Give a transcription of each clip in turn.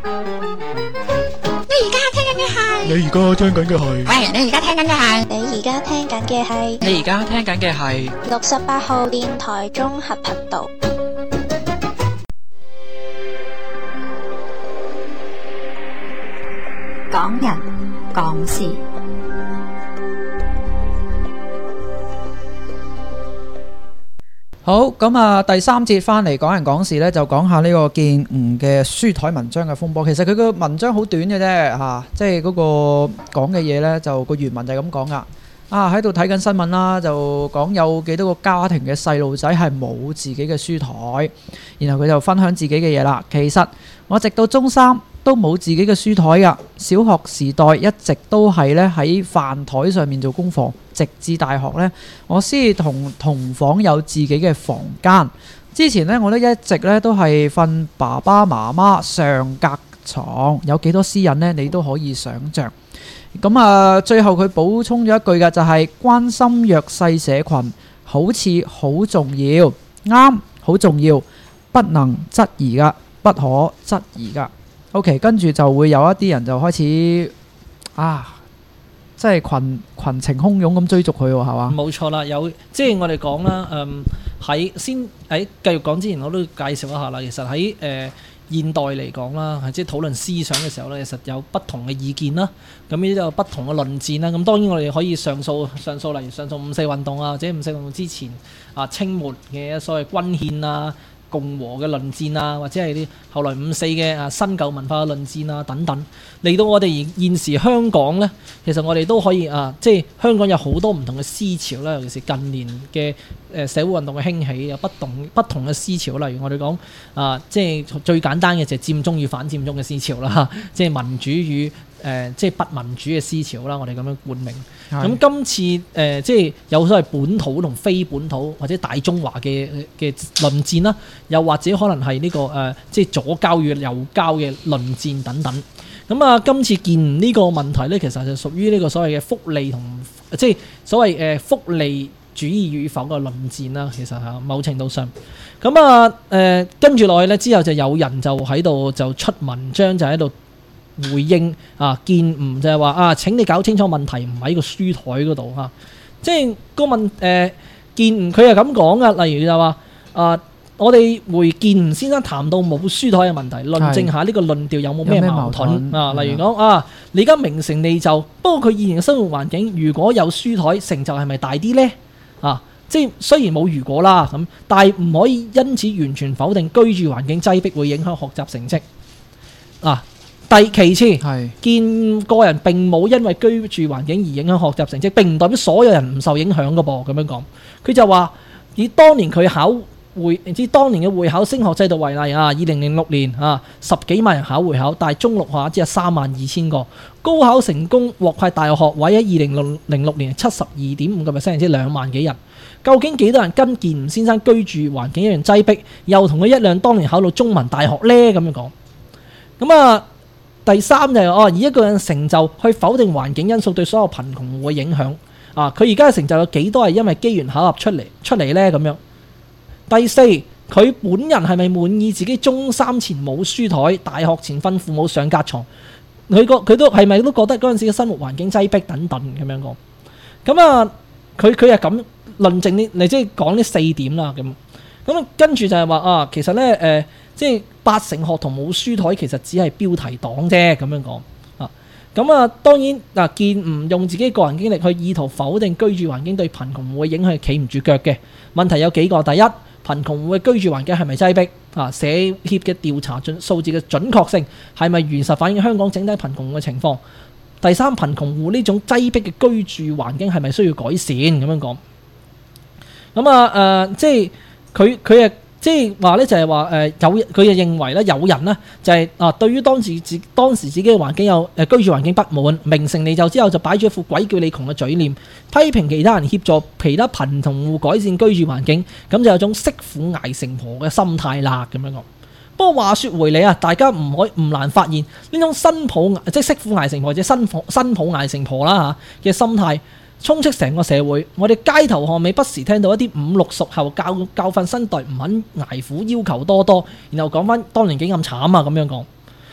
你而家聽緊嘅係， 你而家聽緊嘅係， 喂，你而家聽緊嘅係， 你而家聽緊嘅係， 你而家聽緊嘅係 68號電台綜合頻道。 港人港事。 好，咁啊，第三節翻嚟港人港事咧，就講下呢個建吳嘅書台文章嘅風波。其實佢個文章好短嘅啫，嚇，即係嗰個講嘅嘢咧，就個原文就係咁講噶。喺度睇緊新聞啦，就講有幾多個家庭嘅細路仔係冇自己嘅書台，然後佢就分享自己嘅嘢啦。其實我直到中三都冇自己嘅書台噶，小學時代一直都係咧喺飯台上面做功課，直至大學咧，我先同房有自己嘅房間。之前咧，我都一直咧都係瞓爸爸媽媽上格床，有幾多私隱呢？你都可以想像。咁啊，最後佢補充咗一句嘅就係關心弱勢社群，好似好重要，啱，好重要，不能質疑噶，不可質疑噶。OK， 跟住就會有一啲人就開始即係群情洶湧咁追逐佢喎，係嘛？ 冇錯啦，有即係我哋講啦，喺繼續講之前，我都介紹一下啦。其實喺現代嚟講啦，即係討論思想嘅時候咧，其實有不同嘅意見啦，咁呢啲有不同嘅論戰啦。咁當然我哋可以上訴，例如上訴五四運動啊，或者五四運動之前清末嘅所謂軍憲啊、共和嘅論戰啊，或者係啲後來五四嘅新舊文化嘅論戰啊等等，嚟到我哋現時香港呢，其實我哋都可以即係香港有好多唔同嘅思潮啦，尤其是近年嘅社會運動嘅興起，有不同嘅思潮，例如我哋講即係最簡單嘅就係佔中與反佔中嘅思潮啦，即係民主與即係不民主嘅思潮啦，我哋咁樣冠名。咁今次即係有所謂本土同非本土或者大中華嘅論戰啦，又或者可能係呢個即係左膠與右膠嘅論戰等等。咁今次建吳呢個問題咧，其實就屬於呢個所謂嘅福利同即係所謂福利主義與否嘅論戰啦。其實某程度上，跟住落去咧之後就有人就喺度就出文章就喺度回應建吳就係話請你搞清楚問題唔喺個書台嗰度嚇，即係個建吳佢係咁講噶，例如就話我哋回建吳先生談到冇書台嘅問題，論證下呢個論調有冇咩矛盾例如講你而家名成利就，不過佢現時嘅生活環境如果有書台，成就係咪大啲呢？即係雖然冇如果啦咁，但係唔可以因此完全否定居住環境擠迫會影響學習成績其次，建個人並冇因為居住環境而影響學習成績，並唔代表所有人唔受影響㗎噃。咁樣講，佢就話以當年嘅會考升學制度為例2006年10幾萬人考會考，但係中六只有32000個，高考成功獲派大學學位喺2006年 72.5%， 即係2萬幾人。究竟幾多人跟建吳先生居住環境一樣擠迫，又同佢一樣當年考到中文大學呢？咁樣講，第三就係以一個人成就去否定環境因素對所有貧窮戶嘅影響佢而家嘅成就有幾多係因為機緣巧合出嚟呢？咁樣。第四，佢本人係咪滿意自己中三前冇書台，大學前瞓父母上格床？佢都係咪都覺得嗰陣時嘅生活環境擠迫等等咁樣講？佢係咁論證呢？你即係講呢4點啦咁跟住就係話其實呢，即係8成學童冇書台，其實只係標題黨啫咁樣講當然建吳用自己個人經歷去意圖否定居住環境對貧窮戶嘅影響係企唔住腳嘅。問題有幾個，第一，貧窮戶嘅居住環境係咪擠迫社協嘅調查數字嘅準確性係咪如實反映香港整體貧窮戶嘅情況？第三，貧窮戶呢種擠迫嘅居住環境係咪需要改善咁樣講？即係佢即係話咧，就係話佢就認為咧，有人呢就係對於當時自己嘅環境有居住環境不滿，名成利就之後就擺咗一副鬼叫你窮嘅嘴臉，批評其他人協助其他貧窮戶改善居住環境，咁就有種媳婦捱成婆嘅心態啦咁樣講。不過話說回嚟大家唔難發現呢種新抱即係媳婦捱成婆或者新抱捱成婆啦嘅心態。充斥成個社會，我哋街頭巷尾不時聽到一啲50、60後教訓新代唔肯捱苦，要求多多，然後講翻當年幾咁慘咁樣講。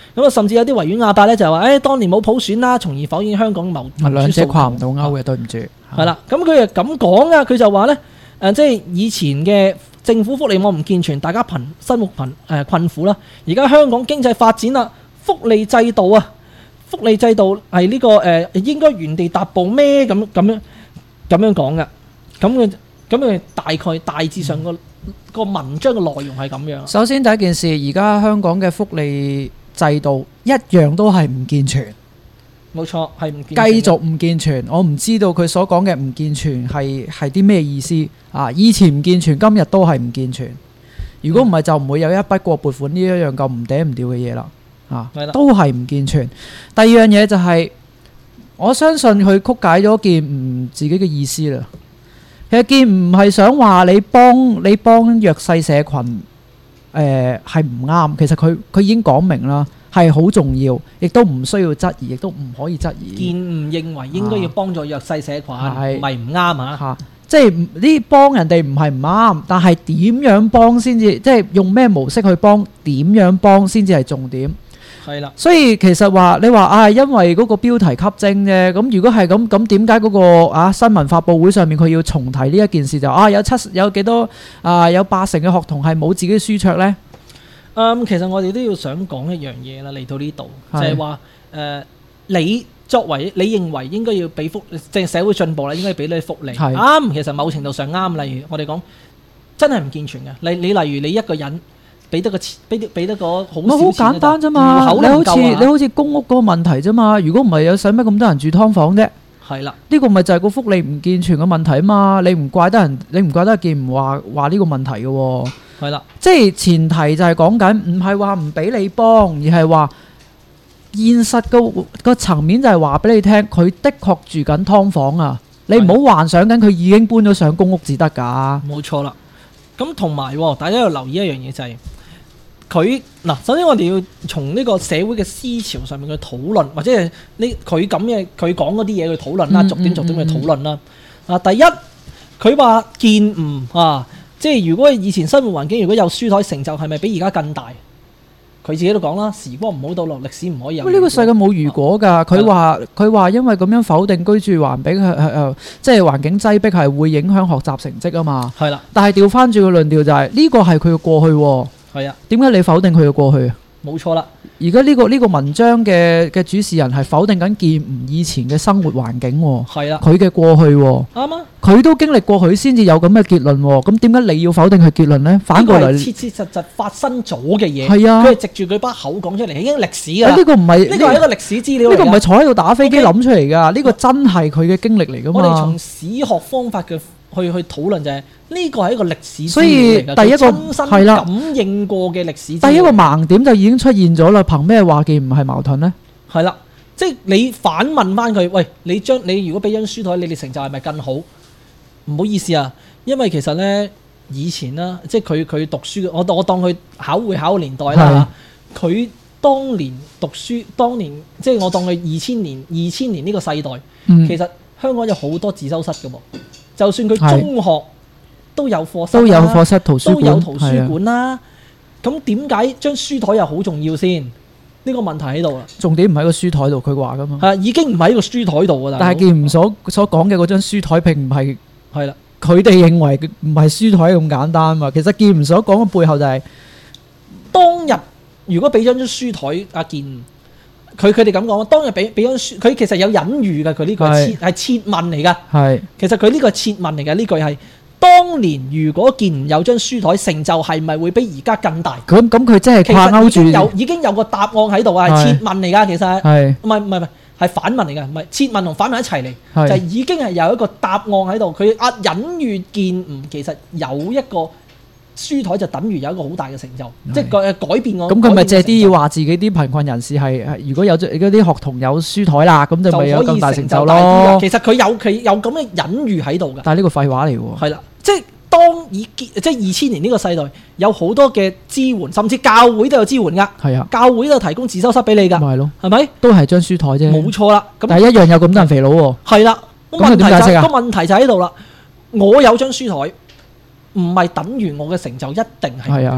咁啊，甚至有啲維園阿伯咧就話：，當年冇普選啦，從而否認香港民主兩者跨唔到訴求鈎嘅，對唔住。 係啦，咁佢又咁講啊，佢就話咧，即係以前嘅政府福利網唔健全，大家生活困苦啦。而家香港經濟發展啦，福利制度係呢個應該原地踏步咩？咁樣講嘅。咁佢大致上個文章嘅內容係咁樣。 首先第一件事，而家香港嘅福利制度一樣都係唔健全。 冇錯，係唔健全， 繼續唔健全。我唔知道佢所講嘅唔健全係啲咩意思啊？以前唔健全，今日都係唔健全。如果唔係，就唔會有一筆過撥款呢一樣咁唔嗲唔吊嘅嘢啦。都係唔健全。第二樣嘢就係，我相信佢曲解咗健吾自己嘅意思啦。其實健吾唔係想話你幫弱勢社群係唔啱。其實佢已經講明啦。係好重要，亦都唔需要質疑，亦都唔可以質疑。健吾認為應該要幫助弱勢社群，唔係唔啱嚇。即係呢幫人哋唔係唔啱，但係點樣幫先至，即係用咩模式去幫，點樣幫先至係重點。係啦。所以其實話你話因為嗰個標題吸睛啫。咁如果係咁點解嗰個新聞發佈會上面佢要重提呢一件事就有幾多有80%嘅學童係冇自己書桌呢？ 其實我哋都要想講一樣嘢啦，嚟到呢度就係話你作為你認為應該要俾福，即係社會進步啦，應該俾你福利啱。其實某程度上啱。例如我哋講真係唔健全嘅，你例如你一個人俾得個好少錢，好簡單啫嘛。你好似公屋嗰個問題啫嘛。如果唔係有使乜咁多人住劏房啫？係啦，呢個咪就係個福利唔健全嘅問題啊嘛。你唔怪得健吾話呢個問題嘅喎。係啦，即係前提就係講緊，唔係話唔俾你幫，而係話現實個層面就係話俾你聽，佢的確住緊劏房啊！你唔好幻想緊佢已經搬咗上公屋至得㗎。冇錯啦。咁同埋大家要留意一樣嘢就係佢嗱，首先我哋要從呢個社會嘅思潮上面去討論，或者係佢講嗰啲嘢去討論啦，逐點去討論啦。第一，佢話健吾即係如果以前生活環境如果有書枱成就，係咪比而家更大？佢自己都講啦，時光唔好倒落，歷史唔可以有。呢個世界冇如果㗎。佢話因為咁樣否定居住環境即係環境擠迫係會影響學習成績啊嘛。係啦。但係調翻轉個論調就係呢個係佢嘅過去喎。係啊。點解你否定佢嘅過去啊？冇錯啦。而家呢個文章嘅主持人係否定緊健吾以前嘅生活環境喎。係啊。佢嘅過去喎。啱啊。佢都經歷過，佢先至有咁嘅結論喎。咁點解你要否定佢結論呢？反過嚟，切切實實發生咗嘅嘢。係啊。佢係藉住佢把口講出嚟，已經歷史㗎。呢個唔係，呢個係一個歷史資料嚟㗎。呢個唔係坐喺度打飛機諗出嚟㗎。呢個真係佢嘅經歷嚟㗎嘛。我哋從史學方法嘅去討論就係呢個係一個歷史資料嚟㗎。所以第一個親身感應過嘅歷史資料。第一個盲點就已經出現咗啦。憑咩話健吾係矛盾呢？係啦，即係你反問翻佢，喂，你如果俾張書枱，你哋成就係咪更好？唔好意思啊，因為其實呢，以前啦，即係佢讀書嘅，我當佢會考嘅年代啦嚇。佢當年讀書，即係我當佢2000年呢個世代，其實香港有好多自修室嘅喎。就算佢中學都有課室，都有課室圖書館啦。咁點解張書枱又好重要先？呢個問題喺度啦。重點唔喺個書枱度，佢話噶嘛。係已經唔喺個書枱度㗎啦。但係健吾所講嘅嗰張書枱並唔係。係啦，佢哋認為唔係書枱咁簡單嘛。其實健吾所講嘅背後就係當日如果俾張書枱健吾，佢哋咁講，當日俾張書，佢其實有隱喻嘅。佢呢個係設問嚟㗎。係，其實佢呢個係設問嚟㗎。呢句係當年如果健吾有張書枱，成就係咪會比而家更大？咁佢真係掛鈎住，已經有個答案喺度啊，係設問嚟㗎。其實係唔係。係反問嚟嘅，唔係設問同反問一齊嚟，就已經係有一個答案喺度。佢隱喻健吾其實有一個書枱就等於有一個好大嘅成就，即係改變我。咁佢咪借啲要話自己啲貧困人士係如果有嗰啲學童有書枱啦，咁就咪有更大成就咯。其實佢有咁嘅隱喻喺度㗎。但係呢個廢話嚟喎。係啦，即係即係2000年呢個世代有好多嘅支援，甚至教會都有支援㗎。係啊，教會都有提供自修室俾你㗎。咪係咯，係咪？都係張書枱啫。冇錯啦。咁但係一樣有咁多人肥佬喎。係啦。咁問題就喺度啦。我有張書枱，唔係等於我嘅成就一定係。係啊。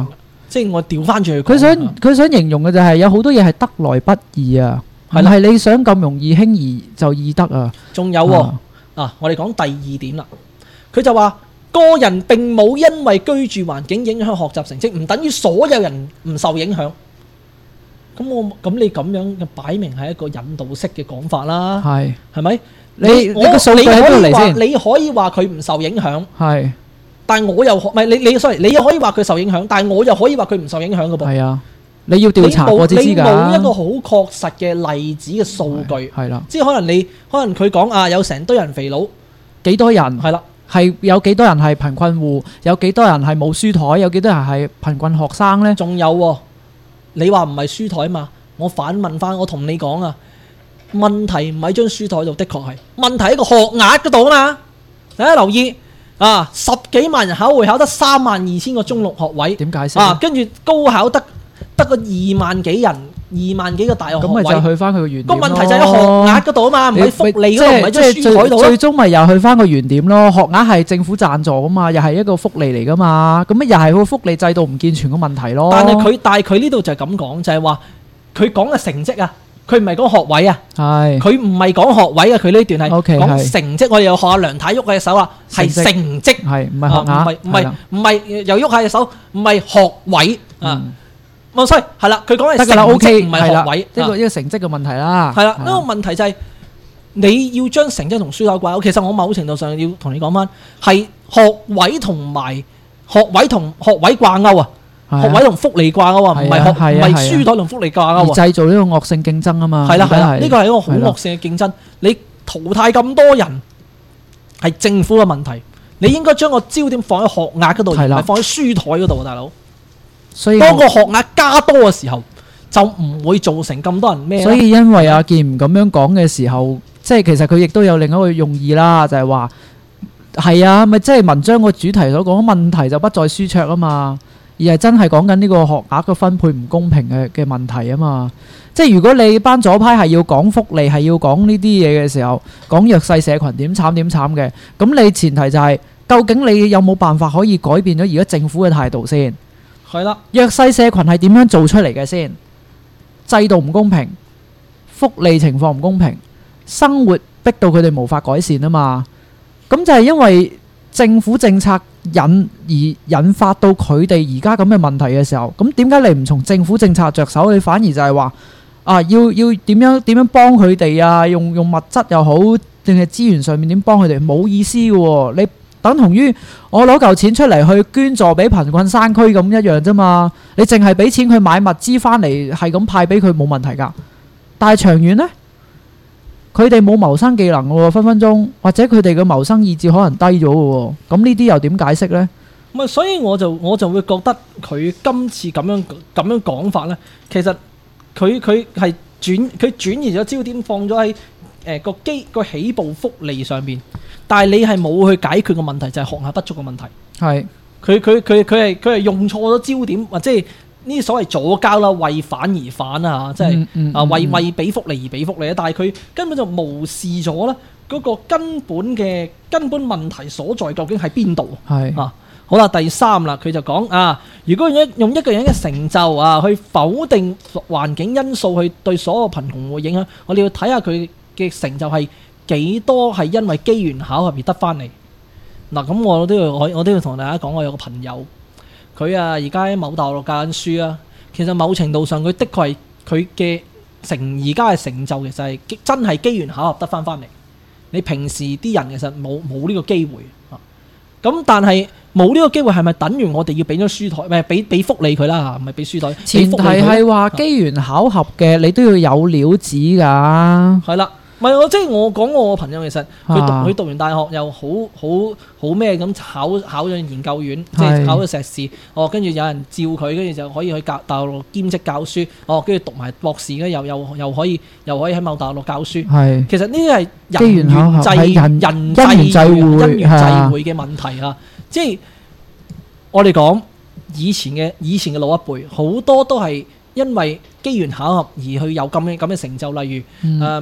即係我調翻轉去講。 佢想形容嘅就係有好多嘢係得來不易啊，唔係你想咁容易輕易就易得啊。 仲有我哋講第二點啦，佢就話個人並冇因為居住環境影響學習成績，唔等於所有人唔受影響。咁你咁樣嘅擺明係一個引導式嘅講法啦，係咪？你個數據喺邊度嚟先？你可以話佢唔受影響，係，但係我又唔係你又可以話佢受影響，但係我又可以話佢唔受影響嘅噃。係啊，你要調查過先知㗎。你冇一個好確實嘅例子嘅數據，係啦，即係可能佢講有成堆人肥佬，幾多人係啦，係有幾多人係貧困戶，有幾多人係冇書枱，有幾多人係貧困學生呢？仲有你話唔係書枱嘛？我反問翻，我同你講啊，問題唔喺張書枱度，的確係問題喺個學額嗰度啊嘛。大家留意10幾萬人考會考得32,000個中六學位，點解釋？跟住高考得個2萬幾人，2萬幾個大學學位，咁咪就去翻佢個原點咯。個問題就喺學額嗰度啊嘛，唔係福利嗰度，唔係張書枱度。最終咪又去翻個原點咯。學額係政府贊助啊嘛，又係一個福利嚟噶嘛，咁又係個福利制度唔健全嘅問題咯。但係佢呢度就係咁講，就係話佢講嘅成績啊，佢唔係講學位啊，佢唔係講學位啊，佢呢段係講成績。我哋又學下梁太喐下隻手啊，係成績，係唔係學額？唔係又喐下隻手，唔係學位啊。所以係啦，佢講係成績唔係學位，呢個成績嘅問題啦。係啦，呢個問題就係你要將成績同書枱掛鈎。其實我某程度上要同你講翻，係學位同學位掛鈎啊，學位同福利掛鈎啊，唔係書枱同福利掛鈎，製造呢個惡性競爭啊嘛。係啦，呢個係一個好惡性嘅競爭。你淘汰咁多人係政府嘅問題，你應該將個焦點放喺學額嗰度，而唔係放喺書枱嗰度，大佬。所以當個學額加多嘅時候，就唔會造成咁多人咩？所以因為阿健唔咁樣講嘅時候，即係其實佢亦都有另一個用意啦，就係話係啊，咪即係文章個主題所講問題就不在書桌啊嘛，而係真係講緊呢個學額嘅分配唔公平嘅問題啊嘛。即係如果你班左派係要講福利，係要講呢啲嘢嘅時候，講弱勢社群點慘嘅，咁你前提就係究竟你有冇辦法可以改變咗而家政府嘅態度先？係啦，弱勢社群係點樣做出嚟嘅先？制度唔公平，福利情況唔公平，生活逼到佢哋無法改善啊嘛。咁就係因為政府政策引發到佢哋而家咁嘅問題嘅時候，咁點解你唔從政府政策着手？你反而就係話要點樣幫佢哋啊？用物質又好，定係資源上面點幫佢哋？冇意思嘅喎，你等同於我攞嚿錢出嚟去捐助俾貧困山區咁一樣啫嘛。你淨係俾錢佢買物資翻嚟，係咁派俾佢冇問題㗎。但係長遠呢，佢哋冇謀生技能喎，分分鐘或者佢哋嘅謀生意志可能低咗嘅喎。咁呢啲又點解釋呢？咁所以我就會覺得佢今次咁樣講法呢，其實佢係轉移咗焦點，放咗喺個起步福利上邊。但係你係冇去解決個問題，就係學額不足嘅問題。係佢係用錯咗焦點，或者係呢啲所謂左膠啦，為反而反啊！即係為俾福利而俾福利啊！但係佢根本就無視咗咧嗰個根本問題所在，究竟喺邊度？係好啦，第三啦，佢就講如果用一個人嘅成就去否定環境因素，去對所有貧窮戶影響，我哋要睇下佢嘅成就係幾多係因為機緣巧合而得翻嚟。嗱，咁我都要同大家講，我有個朋友，佢而家喺某大學教緊書啊。其實某程度上，佢的確係佢嘅而家嘅成就，其實係真係機緣巧合得翻嚟。你平時啲人其實冇呢個機會啊。咁但係冇呢個機會，係咪等於我哋要俾咗書枱，唔係俾福利佢啦？唔係俾書枱。前提係話機緣巧合嘅，你都要有料子㗎。係啦。唔係即係我講我個朋友，其實佢讀完大學又好咩咁，考咗研究院，即係考咗碩士。跟住有人照佢，跟住就可以去大陸兼職教書。跟住讀埋博士咧，又可以喺某大陸教書。係其實呢啲係因緣際會嘅問題啊！即係我哋講以前嘅老一輩，好多都係因為機緣巧合而去有咁嘅成就，例如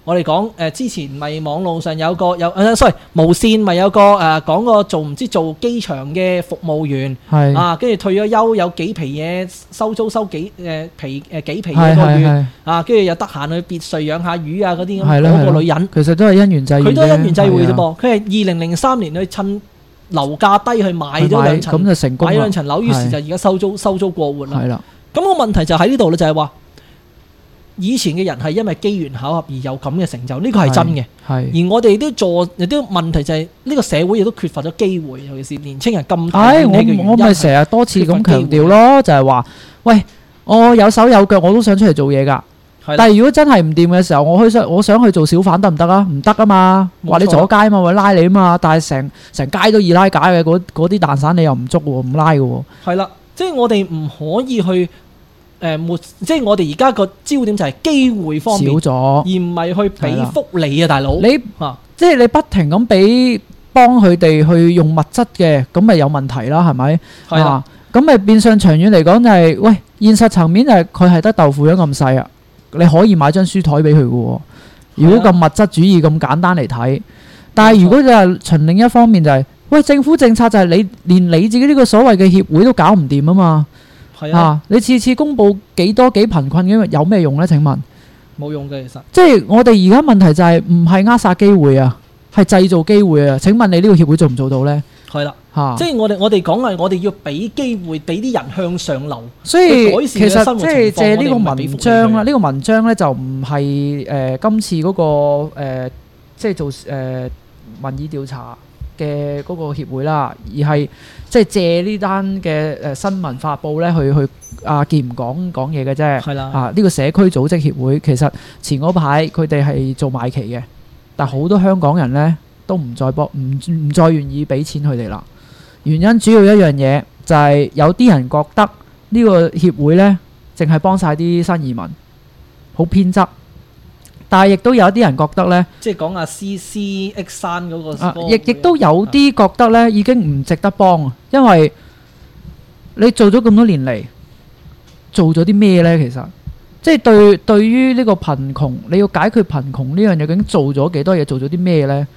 我哋講之前咪網路上sorry 無線咪有個講個做機場嘅服務員係啊，跟住退咗休有幾皮嘢收租收幾皮幾皮嘢個月啊，跟住又得閒去別墅養下魚啊嗰啲咁嗰個女人， 其實都係因緣際會， 佢都係因緣際會啫噃。佢係2003年去趁樓價低去買咗兩層， 咁就成功啦， 買兩層樓，於是就而家收租過活啦。 係啦， 咁個問題就喺呢度咧，就係話以前嘅人係因為機緣巧合而有咁嘅成就，呢個係真嘅。 係， 而我哋亦都問題就係呢個社會亦都缺乏咗機會，尤其是年青人咁大係年紀嘅原因。 我咪成日多次咁強調咯，就係話，喂，我有手有腳，我都想出嚟做嘢㗎。但係如果真係唔掂嘅時候，我想去做小販得唔得啊？唔得啊嘛，話你阻街啊嘛，會拉你啊嘛。但係成街都易拉架嘅，嗰啲蛋散你又唔捉喎，唔拉嘅喎。係啦，即係我哋唔可以去即係我哋而家個焦點就係機會方面少咗， 而唔係去俾福利啊，大佬。 即係你不停咁幫佢哋去用物質嘅，咁咪有問題啦，係咪？係啦，咁咪變相長遠嚟講就係，喂，現實層面就係佢係得豆腐樣咁細啊。你可以買張書枱俾佢嘅喎。如果咁物質主義咁簡單嚟睇，但係如果就係從另一方面就係，喂，政府政策就係連你自己呢個所謂嘅協會都搞唔掂啊嘛。係啊，你次次公佈幾貧困嘅有咩用呢？請問冇用嘅，其實即係我哋而家問題就係唔係扼殺機會啊，係製造機會啊。請問你呢個協會做唔做到呢？係啦。即係我哋講係我哋要俾機會俾啲人向上流，所以改善嘅生活情況。 其實即係借呢個文章啦，呢個文章咧就唔係今次嗰個即係做民意調查嘅嗰個協會啦，而係即係借呢單嘅新聞發布咧去阿健講嘢嘅啫。係啦，呢個社區組織協會其實前嗰排佢哋係做賣旗嘅，但好多香港人咧都唔再願意俾錢佢哋啦。原因主要一樣嘢就係有啲人覺得呢個協會呢淨係幫晒啲新移民，好偏執。但係亦都有啲人覺得呢，即係講阿 CX 山嗰個，亦都有啲覺得呢已經唔值得幫，因為你做咗咁多年嚟，做咗啲咩呢？其實即係對於呢個貧窮，你要解決貧窮呢樣嘢，究竟做咗幾多嘢？做咗啲咩呢？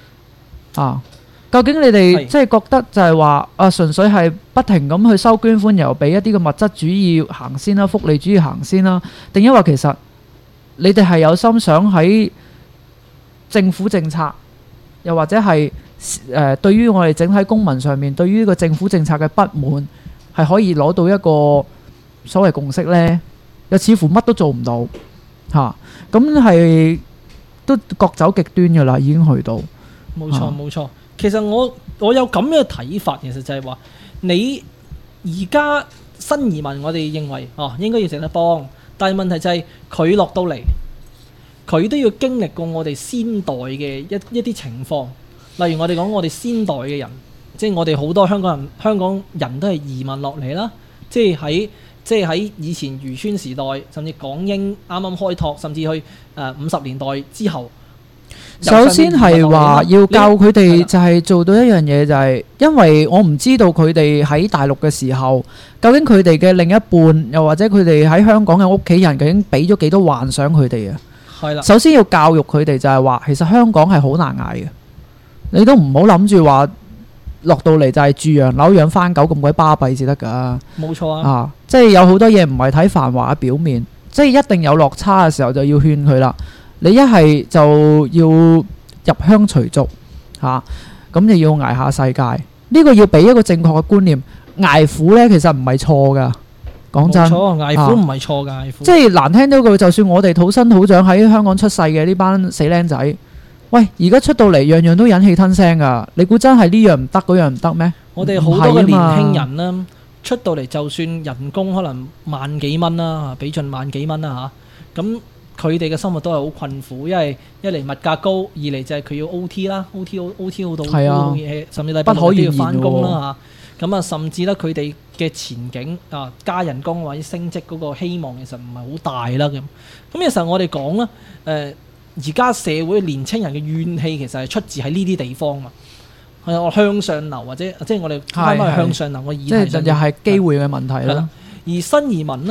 究竟你哋即係覺得就係話純粹係不停咁去收捐款，又俾一啲嘅物質主義行先啦，福利主義行先啦，定因為其實你哋係有心想喺政府政策，又或者係對於我哋整體公民上面對於呢個政府政策嘅不滿，係可以攞到一個所謂共識呢？又似乎乜都做唔到嚇，咁係都各走極端㗎啦，已經去到。 冇錯。其實我有咁樣嘅睇法，其實就係話你而家新移民，我哋認為應該要值得幫，但係問題就係佢落到嚟，佢都要經歷過我哋先代嘅一啲情況。例如我哋講我哋先代嘅人，即係我哋好多香港人都係移民落嚟啦，即係喺以前漁村時代，甚至港英啱啱開拓，甚至去50年代之後。 首先係話要教佢哋就係做到一樣嘢，就係因為我唔知道佢哋喺大陸嘅時候，究竟佢哋嘅另一半，又或者佢哋喺香港嘅屋企人，究竟俾咗幾多幻想佢哋啊？係啦。首先要教育佢哋就係話，其實香港係好難捱嘅，你都唔好諗住話落到嚟就係住洋樓養番狗咁鬼巴閉至得㗎。冇錯啊！即係有好多嘢唔係睇繁華嘅表面，即係一定有落差嘅時候就要勸佢啦。你一係就要入鄉隨俗嚇，咁就要捱下世界。呢個要俾一個正確嘅觀念，捱苦呢其實唔係錯㗎。講真，冇錯，捱苦唔係錯㗎，捱苦。即係難聽到句，就算我哋土生土長喺香港出世嘅呢班死僆仔，喂，而家出到嚟樣樣都忍氣吞聲㗎。你估真係呢樣唔得，嗰樣唔得咩？我哋好多嘅年輕人啦，出到嚟就算人工可能萬幾蚊啦，俾盡萬幾蚊啦嚇，咁。佢哋嘅生活都係好困苦，因為一嚟物價高，二嚟就係佢要 OT 啦，OT 好到好嘢，甚至禮拜六都要翻工啦嚇。咁甚至咧佢哋嘅前景加人工或者升職嗰個希望其實唔係好大啦咁。咁其實我哋講啦，而家社會年青人嘅怨氣其實係出自喺呢啲地方嘛。係我向上流或者即係我哋翻返去向上流嘅議題上，即係又係機會嘅問題啦。而新移民呢，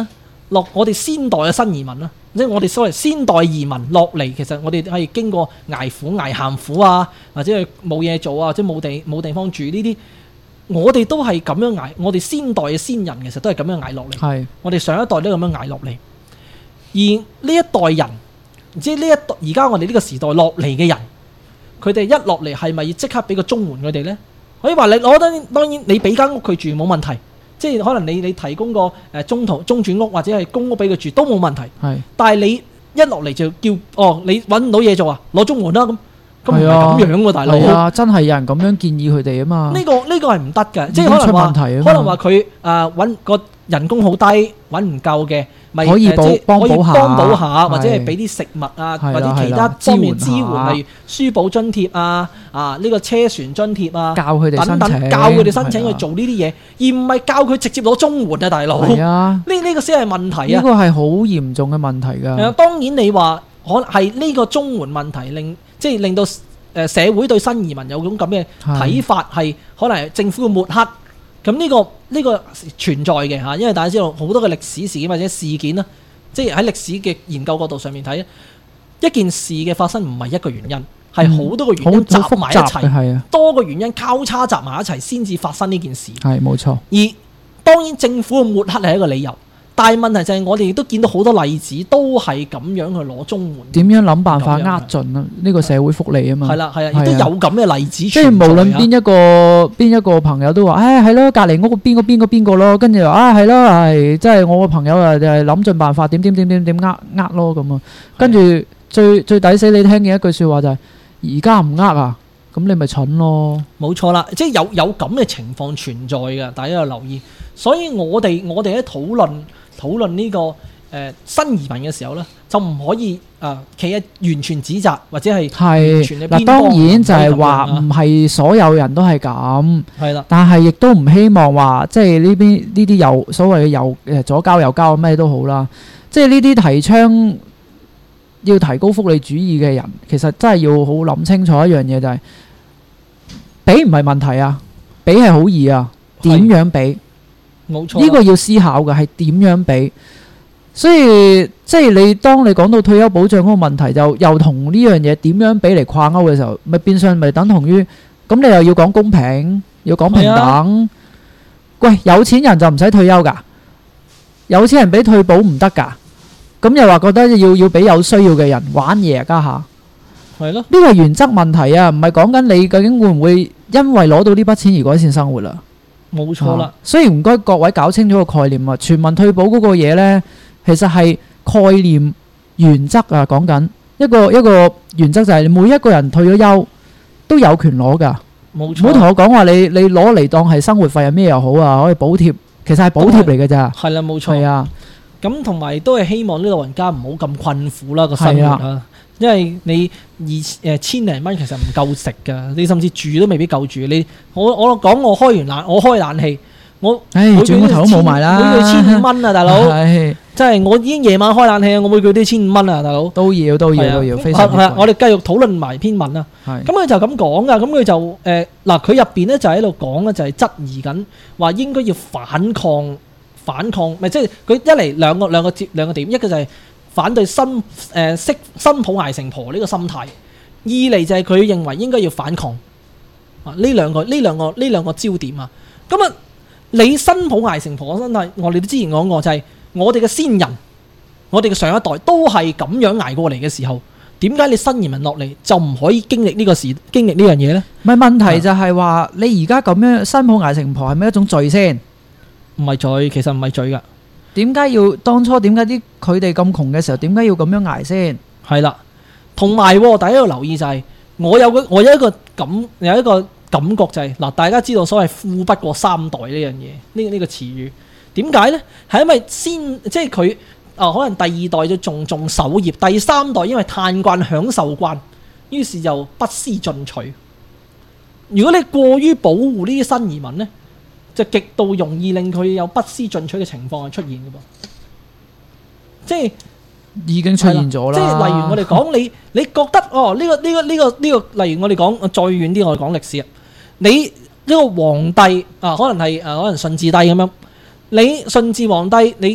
我哋先代嘅新移民啦，即係我哋所謂先代移民落嚟，其實我哋係經過捱苦捱鹹苦啊，或者係冇嘢做啊，即係冇地方住呢啲，我哋都係咁樣捱，我哋先代嘅先人其實都係咁樣捱落嚟， 係我哋上一代都咁樣捱落嚟，而呢一代人，即係呢一代而家我哋呢個時代落嚟嘅人，佢哋一落嚟係咪要即刻俾個綜援佢哋呢？可以話你攞得當然你俾間屋佢住冇問題。即係可能你提供個中轉屋或者係公屋俾佢住都冇問題， 係。 但係你一落嚟就叫你揾唔到嘢做啊，攞綜援啦咁唔係咁樣喎，大佬。 係啊，真係有人咁樣建議佢哋啊嘛。 呢個係唔得嘅，即係可能話佢揾個人工好低，揾唔夠嘅，咪可以幫補下， 或者係俾啲食物啊，或者其他方面支援，例如書簿津貼啊，呢個車船津貼啊， 教佢哋等等，教佢哋申請去做呢啲嘢，而唔係教佢直接攞綜援啊，大佬。係啊，呢個先係問題啊。呢個係好嚴重嘅問題㗎。 係啊，當然你話可能係呢個綜援問題令到社會對新移民有種咁嘅睇法，係可能係政府嘅抹黑。咁呢個存在嘅嚇，因為大家知道好多嘅歷史事件或者事件啦，即係喺歷史嘅研究角度上面睇，一件事嘅發生唔係一個原因，係好多個原因集埋一齊，多個原因交叉集埋一齊先至發生呢件事。係冇錯。而當然政府嘅抹黑係一個理由，但係問題就係我哋亦都見到好多例子都係咁樣去攞綜援。點樣諗辦法呃盡啊？呢個社會福利啊嘛。係啦，亦都有咁嘅例子。即係無論邊一個朋友都話，係咯，隔離屋邊個咯，跟住話係咯，係即係我個朋友啊，就係諗盡辦法點呃咯咁啊。跟住最抵死你聽嘅一句説話就係而家唔呃啊，咁你咪蠢咯。冇錯啦，即係有咁嘅情況存在嘅，大家要留意。所以我哋喺討論呢個新移民嘅時候咧，就唔可以企喺完全指責或者係完全嘅邊幫。嗱，當然就係話唔係所有人都係咁，係啦。但係亦都唔希望話即係呢啲有所謂嘅左膠右膠咩都好啦。即係呢啲提倡要提高福利主義嘅人，其實真係要好諗清楚一樣嘢，就係俾唔係問題啊，俾係好易啊，點樣俾？冇錯，呢個要思考嘅係點樣俾。所以即係你當你講到退休保障嗰個問題，就又同呢樣嘢點樣俾嚟掛鈎嘅時候，咪變相咪等同於咁，你又要講公平，要講平等。喂，有錢人就唔使退休㗎，有錢人俾退保唔得㗎，咁又話覺得要俾有需要嘅人玩嘢家下。係咯，呢個係原則問題啊，唔係講緊你究竟會唔會因為攞到呢筆錢而改善生活啦。冇錯啦，所以唔該各位搞清楚個概念啊！全民退保嗰個嘢呢，其實係概念原則啊，講緊一個原則就係每一個人退咗休都有權攞㗎。冇錯，唔好同我講話你攞嚟當係生活費係咩又好啊，可以補貼，其實係補貼嚟㗎咋。係啦，冇錯。係啊，咁同埋都係希望啲老人家唔好咁困苦啦個生活啊。因為你千零蚊其實唔夠食㗎，你甚至住都未必夠住。我講我開冷氣，我每個月頭都冇埋啦，每個月1500啊，大佬。係，即係我已經夜晚開冷氣啊，我每個月都1500啊，大佬。都要，非常。係，我哋繼續討論埋篇文啊。係。咁佢就咁講㗎，咁佢就嗱，佢入邊咧就喺度講咧，就係質疑緊話應該要反抗，咪即係佢一嚟兩個點，一個就係反對新抱捱成婆呢個心態，二嚟就係佢認為應該要反抗啊，呢兩個焦點啊。咁啊，你新抱捱成婆嘅心態，我哋都之前講過，就係我哋嘅先人，我哋嘅上一代都係咁樣捱過嚟嘅時候，點解你新移民落嚟就唔可以經歷呢樣嘢呢？唔係問題就係話你而家咁樣新抱捱成婆係咪一種罪先？唔係罪，其實唔係罪㗎。點解要當初點解佢哋咁窮嘅時候，點解要咁樣捱先？係啦，同埋大家要留意就係、是，我有一個感覺就係、是、嗱，大家知道所謂富不過三代呢樣嘢，呢個詞語點解呢？係因為即係佢可能第二代就仲守業，第三代因為嘆慣享受慣，於是就不思進取。如果你過於保護呢啲新移民呢，就極度容易令佢有不思進取嘅情況係出現嘅噃，即係已經出現咗啦。即係例如我哋講你覺得呢個，例如我哋講再遠啲，我哋講歷史啊。你呢個皇帝可能係可能順治帝咁樣，你順治皇帝你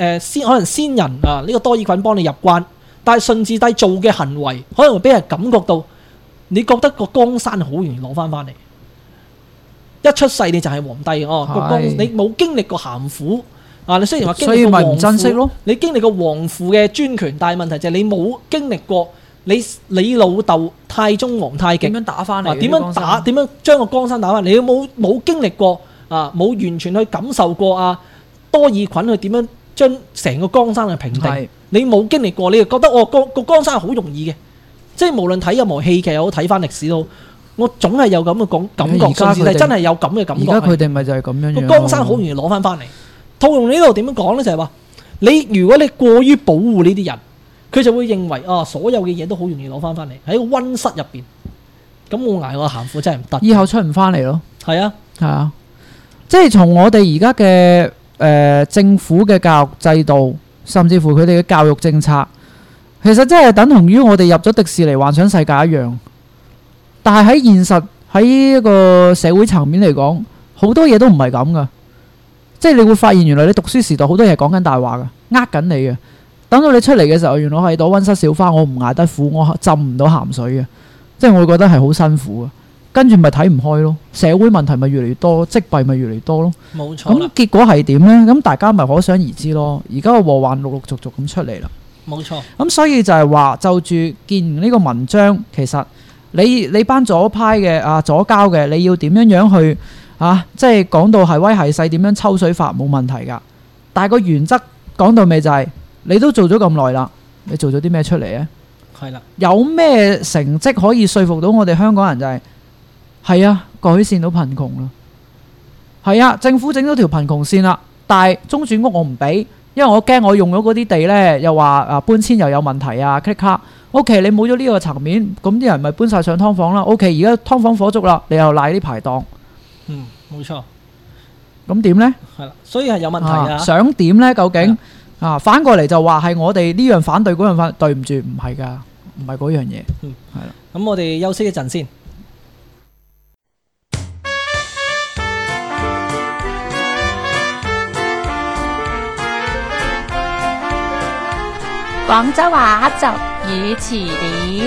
可能先人啊呢個多爾袞幫你入關，但係順治帝做嘅行為可能會俾人感覺到，你覺得個江山好容易攞翻嚟。一出世你就係皇帝哦，你冇經歷過鹹苦啊！你雖然話經歷過皇父，你經歷過皇父嘅專權，但係問題就係你冇經歷過你老豆太宗皇太極點樣打翻嚟，點樣將個江山打翻嚟，你冇經歷過啊，冇完全去感受過啊多爾袞去點樣將成個江山去平定，你冇經歷過，你就覺得個江山好容易嘅，即係無論睇任何戲劇又好，睇翻歷史都好。我總係有咁嘅感覺，甚至係真係有咁嘅感覺。而家佢哋咪就係咁樣樣。 個江山好容易攞翻嚟。套用呢度點樣講呢？就係話如果你過於保護呢啲人，佢就會認為所有嘅嘢都好容易攞翻嚟喺個溫室入邊。咁我捱個鹹苦真係唔得。以後出唔翻嚟咯。係啊，即係從我哋而家嘅政府嘅教育制度，甚至乎佢哋嘅教育政策，其實真係等同於我哋入咗迪士尼幻想世界一樣。但係喺現實喺一個社會層面嚟講，好多嘢都唔係咁噶，即係你會發現原來你讀書時代好多嘢講緊大話噶，呃緊你嘅。等到你出嚟嘅時候，原來係朵溫室小花，我唔捱得苦，我浸唔到鹹水嘅，即係我會覺得係好辛苦啊。跟住咪睇唔開咯，社會問題咪越嚟越多，積弊咪越嚟越多咯。冇錯。咁結果係點呢？咁大家咪可想而知咯。而家個禍患陸陸續續咁出嚟啦。冇錯。咁所以就係話就住見呢個文章，其實。你班左派嘅左膠嘅，你要點樣去即係講到係威係勢，點樣抽水法冇問題㗎。但係個原則講到尾就係、你都做咗咁耐啦，你做咗啲咩出嚟啊？係啦，有咩成績可以說服到我哋香港人就係改善到貧窮啦？係啊，政府整咗條貧窮線啦，但係中轉屋我唔俾，因為我驚我用咗嗰啲地呢，又話搬遷又有問題啊 click 卡。O.K. 你冇咗呢個層面，咁啲人咪搬晒上劏房啦。O.K. 而家劏房火燭啦，你又賴啲排檔。冇錯。咁點呢？係啦，所以係有問題啊。想點呢？究竟反過嚟就話係我哋呢樣反對嗰樣反對，對唔住，唔係㗎，唔係嗰樣嘢。係啦。咁我哋休息一陣先。 廣州話就語詞典。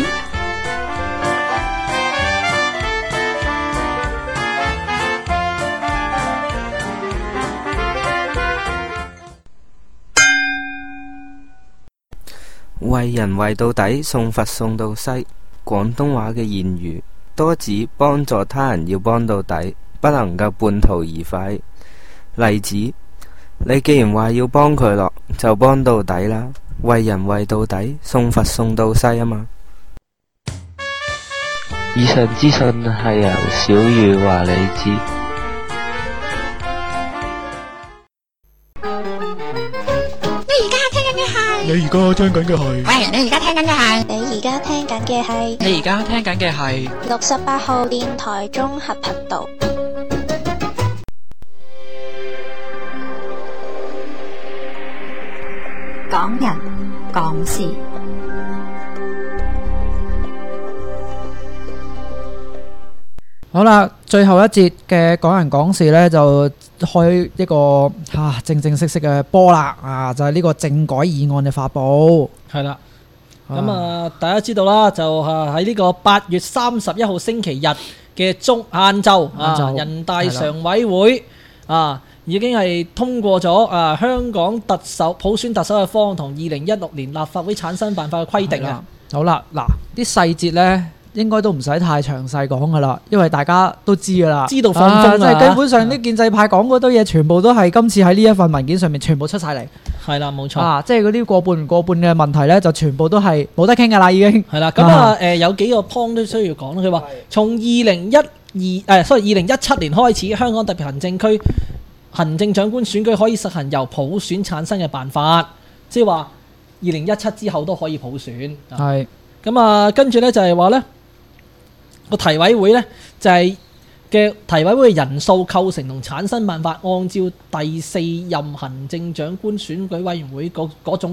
為人為到底，送佛送到西。廣東話嘅諺語多指幫助他人要幫到底，不能夠半途而廢。例子，你既然話要幫佢落，就幫到底啦。為人為到底，送佛送到西啊嘛。 以上資訊係由小雨話你知。 你而家聽緊嘅係你而家聽緊嘅係68號電台綜合頻道。 港人港事。 好啦，最後一節嘅港人港事呢，就開一個正正式式嘅波啦，就係呢個政改議案嘅發布。係啦，咁大家知道啦，就喺呢個8月31號星期日嘅晏晝，人大常委會已經係通過咗香港普選特首嘅方案同2016年立法會產生辦法嘅規定啊。好啦，嗱啲細節呢，應該都唔使太詳細講噶啦，因為大家都知噶啦，知道放風即係基本上啲建制派講嗰堆嘢，全部都係今次喺呢一份文件上面全部出晒嚟。係啦，冇錯。即係嗰啲過半唔過半嘅問題呢，就全部都係冇得傾噶啦，已經。係啦，咁有幾個 point 都需要講。佢話從2017年開始，香港特別行政區行政長官選舉可以實行由普選產生嘅辦法，即係話2017之後都可以普選。係。咁跟住呢，就係話呢個提委會呢，就係嘅提委會嘅人數構成同產生辦法，按照第4任行政長官選舉委員會嗰種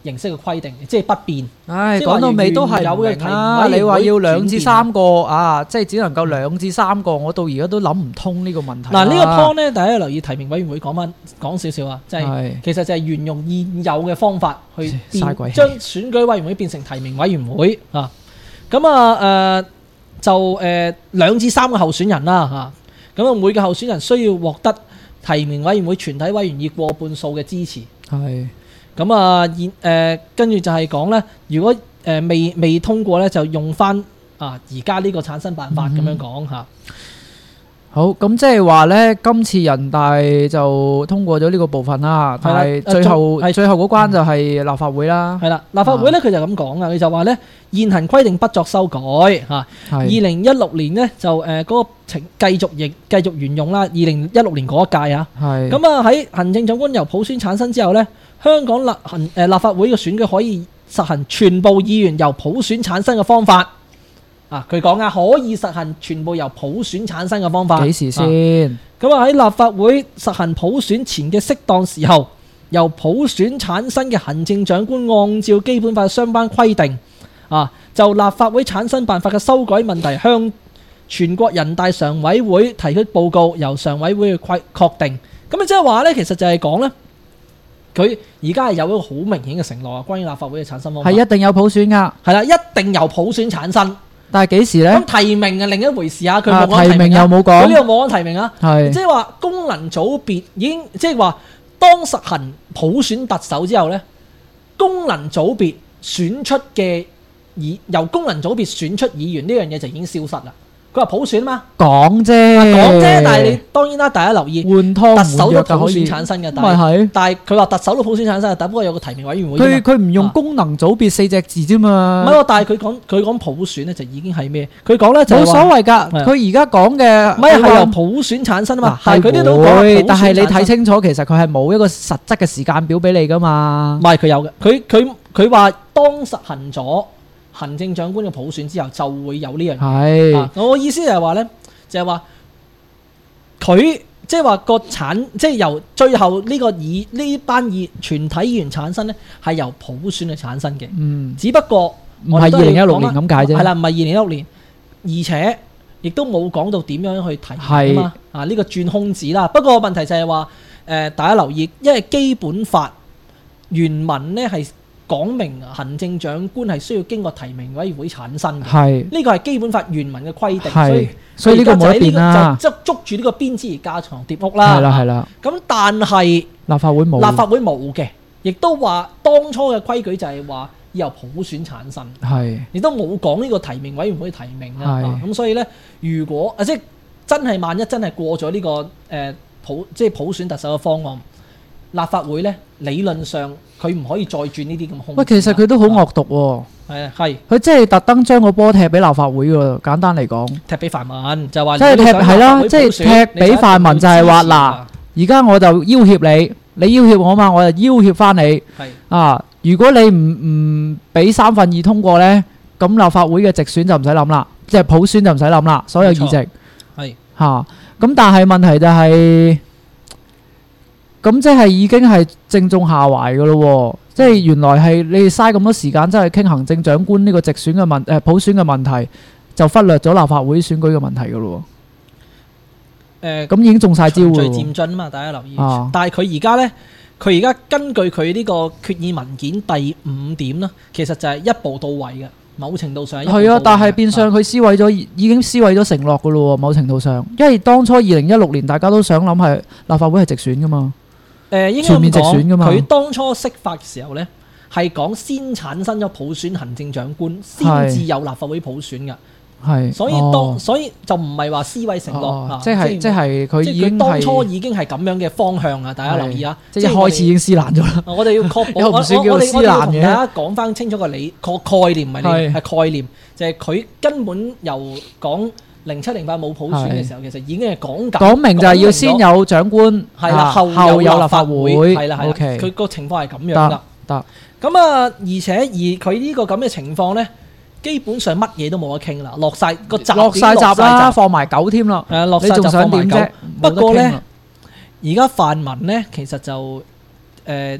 形式嘅規定，即係不變。 唉，講到尾都係唔明啦。你話要2至3個啊，即係只能夠2至3個，我到而家都諗唔通呢個問題。 嗱，呢個 point 咧，大家留意提名委員會講少少啊，即係其實就係沿用現有嘅方法去將選舉委員會變成提名委員會啊。咁啊就2至3個候選人啦嚇。咁啊每個候選人需要獲得提名委員會全體委員以過半數嘅支持。係。咁啊，跟住就係講咧，如果未通過咧，就用翻而家呢個產生辦法咁樣講嚇。 好，咁即係話咧，今次人大就通過咗呢個部分啦，但係最後嗰關就係立法會啦。係啦，立法會咧佢就咁講啊，佢就話咧現行規定不作修改嚇。2016年咧就嗰個繼續沿用啦。2016年嗰一屆啊。係。咁啊喺行政長官由普選產生之後咧，香港立法會嘅選舉可以實行全部議員由普選產生嘅方法。佢講可以實行全部由普選產生嘅方法。幾時先？咁喺立法會實行普選前嘅適當時候，由普選產生嘅行政長官按照基本法相關規定，就立法會產生辦法嘅修改問題，向全國人大常委會提出報告，由常委會去確定。咁啊，即係話呢，其實就係講呢，佢而家係有一個好明顯嘅承諾啊，關於立法會嘅產生方法係一定有普選㗎，係啦，一定由普選產生。但係幾時呢？咁提名係另一回事啊！佢冇講提名又冇講，佢呢度冇講提名啊！係即係話功能組別已經即係話，當實行普選特首之後呢，功能組別選出嘅由功能組別選出議員呢樣嘢就已經消失啦。佢話普選嘛，講啫，但係你當然啦，大家留意換湯，特首都普選產生嘅，但係佢話特首都普選產生，但不過有個提名委員會。佢唔用功能組別4隻字啫嘛。唔係喎，但係佢講普選咧就已經係咩？佢講咧就冇所謂㗎。佢而家講嘅唔係由普選產生啊嘛。但係佢呢度講，但係你睇清楚，其實佢係冇一個實質嘅時間表俾你㗎嘛。唔係佢有嘅，佢話當實行咗行政長官嘅普選之後就會有呢樣嘢。我意思就係話呢，就係話佢即係話個即係由最後呢班全體議員產生呢，係由普選去產生嘅。只不過唔係2016年咁解啫。係啦，唔係2016年，而且亦都冇講到點樣去提名啊嘛。呢個轉空子啦。不過問題就係話大家留意，因為基本法原文呢係講明行政長官係需要經過提名委員會產生嘅，呢個係基本法原文嘅規定，所以呢個冇得變啦，就捉住呢個邊枝而架床疊屋啦。係啦。咁但係立法會冇嘅，亦都話當初嘅規矩就係話由普選產生，亦都冇講呢個提名委員會提名啊。咁所以呢，如果即係真係萬一真係過咗呢個即係普選特首嘅方案，立法會呢，理論上佢唔可以再轉呢啲咁空。喂，其實佢都好惡毒喎。係。佢即係特登將個波踢俾立法會喎。簡單嚟講，踢俾泛民就話。即係踢係啦，即係踢俾泛民就係話嗱，而家我就要挾你要挾我嘛，我就要挾翻你。係。啊，如果你唔俾3分2通過呢，咁立法會嘅直選就唔使諗啦，即係普選就唔使諗啦，所有議席。係。嚇，咁但係問題就係。咁即係已經係正中下懷㗎咯，即係原來係你哋嘥咁多時間，真係傾行政長官呢個直選嘅普選嘅問題，就忽略咗立法會選舉嘅問題㗎咯。咁已經中晒招喎。循序漸進啊嘛，大家留意。但係佢而家呢，佢而家根據佢呢個決議文件第5點啦，其實就係一步到位嘅，某程度上係啊，但係變相佢已經撕毀咗承諾㗎咯，某程度上，因為當初2016年大家都想諗係立法會係直選㗎嘛。應該咁講，佢當初釋法嘅時候呢，係講先產生咗普選行政長官，先至有立法會普選㗎。係，所以就唔係話撕毀承諾，即係佢已經當初已經係咁樣嘅方向啊！大家留意啊，即係一開始已經撕爛咗啦。我哋要確保，我哋要同大家講翻清楚個概念，唔係係概念，就係佢根本由講07、08冇普選嘅時候，其實已經係講明就係要先有長官，係啦，後有立法會，係啦，佢個情況係咁樣噶。得咁啊，而佢呢個咁嘅情況咧，基本上乜嘢都冇得傾啦，落晒個閘，落晒閘啦，放埋狗添啦。落晒閘放埋狗。不過咧，而家泛民咧，其實就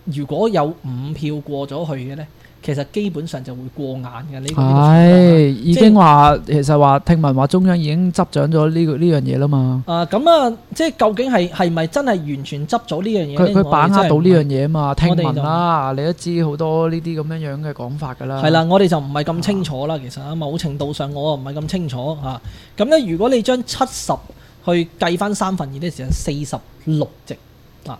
如果有5票過咗去嘅咧，其實基本上就會過眼嘅呢個。 係已經話，其實話聽聞話中央已經執掌咗呢樣嘢啦嘛。 咁啊，即係究竟係咪真係完全執咗呢樣嘢咧？ 佢把握到呢樣嘢嘛？聽聞啦，你都知好多呢啲咁樣嘅講法㗎啦。 係啦，我哋就唔係咁清楚啦。其實某程度上我唔係咁清楚嚇。咁咧，如果你將70去計翻2/3咧，其實46席啊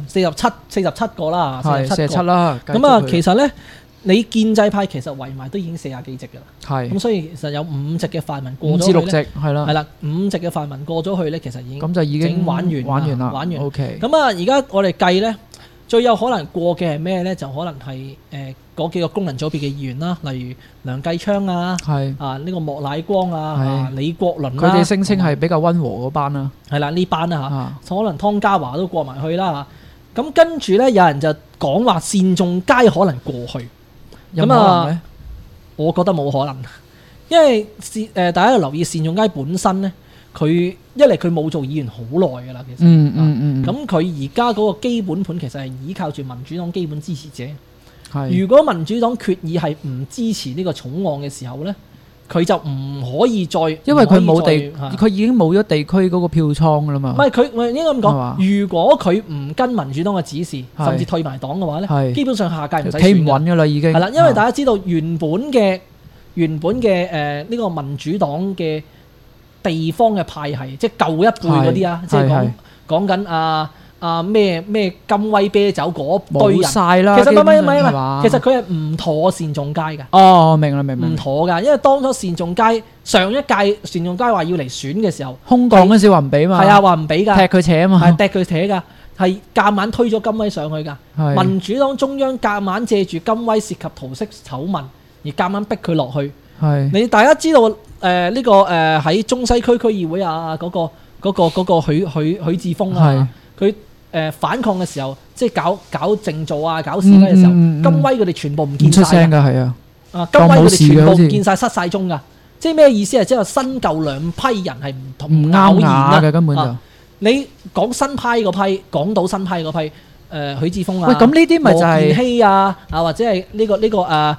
，47個啦，47啦。咁啊，其實咧。你建制派其實圍埋都已經40幾席㗎啦，係咁，所以其實有5席嘅泛民過咗去咧，5至6席係啦，5席嘅泛民過咗去咧，其實已經咁就已經玩完啦。OK，咁啊，而家我哋計咧，最有可能過嘅係咩咧？就可能係嗰幾個功能組別嘅議員啦，例如梁繼昌啊，呢個莫乃光啊，李國麟，佢哋聲稱係比較溫和嗰班啦，係啦，呢班啦嚇，可能湯家驊都過埋去啦嚇。咁跟住咧，有人就講話單仲偕可能過去。咁啊，我覺得冇可能，因為大家要留意單仲偕本身咧，佢一嚟佢冇做議員好耐噶啦，其實，咁佢而家嗰個基本盤其實係依靠住民主黨基本支持者。如果民主黨決議係唔支持呢個草案嘅時候咧，佢就唔可以再，因為佢冇佢已經冇咗地區嗰個票倉噶啦嘛。唔係佢應該咁講，如果佢唔跟民主黨嘅指示，甚至退埋黨嘅話咧，基本上下屆唔使選。企唔穩噶啦，已經係啦，因為大家知道原本嘅呢個民主黨嘅地方嘅派系，即係舊一輩嗰啲啊，即係講緊咩金威啤酒嗰堆人晒啦，其實唔係，其實佢係唔妥單仲偕㗎。哦，明啦，唔妥㗎，因為當初單仲偕上一屆單仲偕話要嚟選嘅時候，空降嗰時話唔俾嘛，係啊，話唔俾㗎，踢佢扯啊嘛，係踢佢扯㗎，係夾硬推咗金威上去㗎。民主黨中央夾硬借住金威涉及桃色醜聞而夾硬逼佢落去。係你大家知道呢個喺中西區區議會啊嗰個許智峰啊，佢反抗嘅時候，即係搞靜坐啊，搞示威嘅時候，金威佢哋全部唔見晒，出聲㗎，係啊，金威佢哋全部唔見晒，失晒蹤㗎。即係咩意思啊？即係話新舊兩批人係唔啱牙嘅，根本就你講新派嗰批，港島新派嗰批，許智峰啊，喂，咁呢啲咪就係羅健熙啊，或者係呢個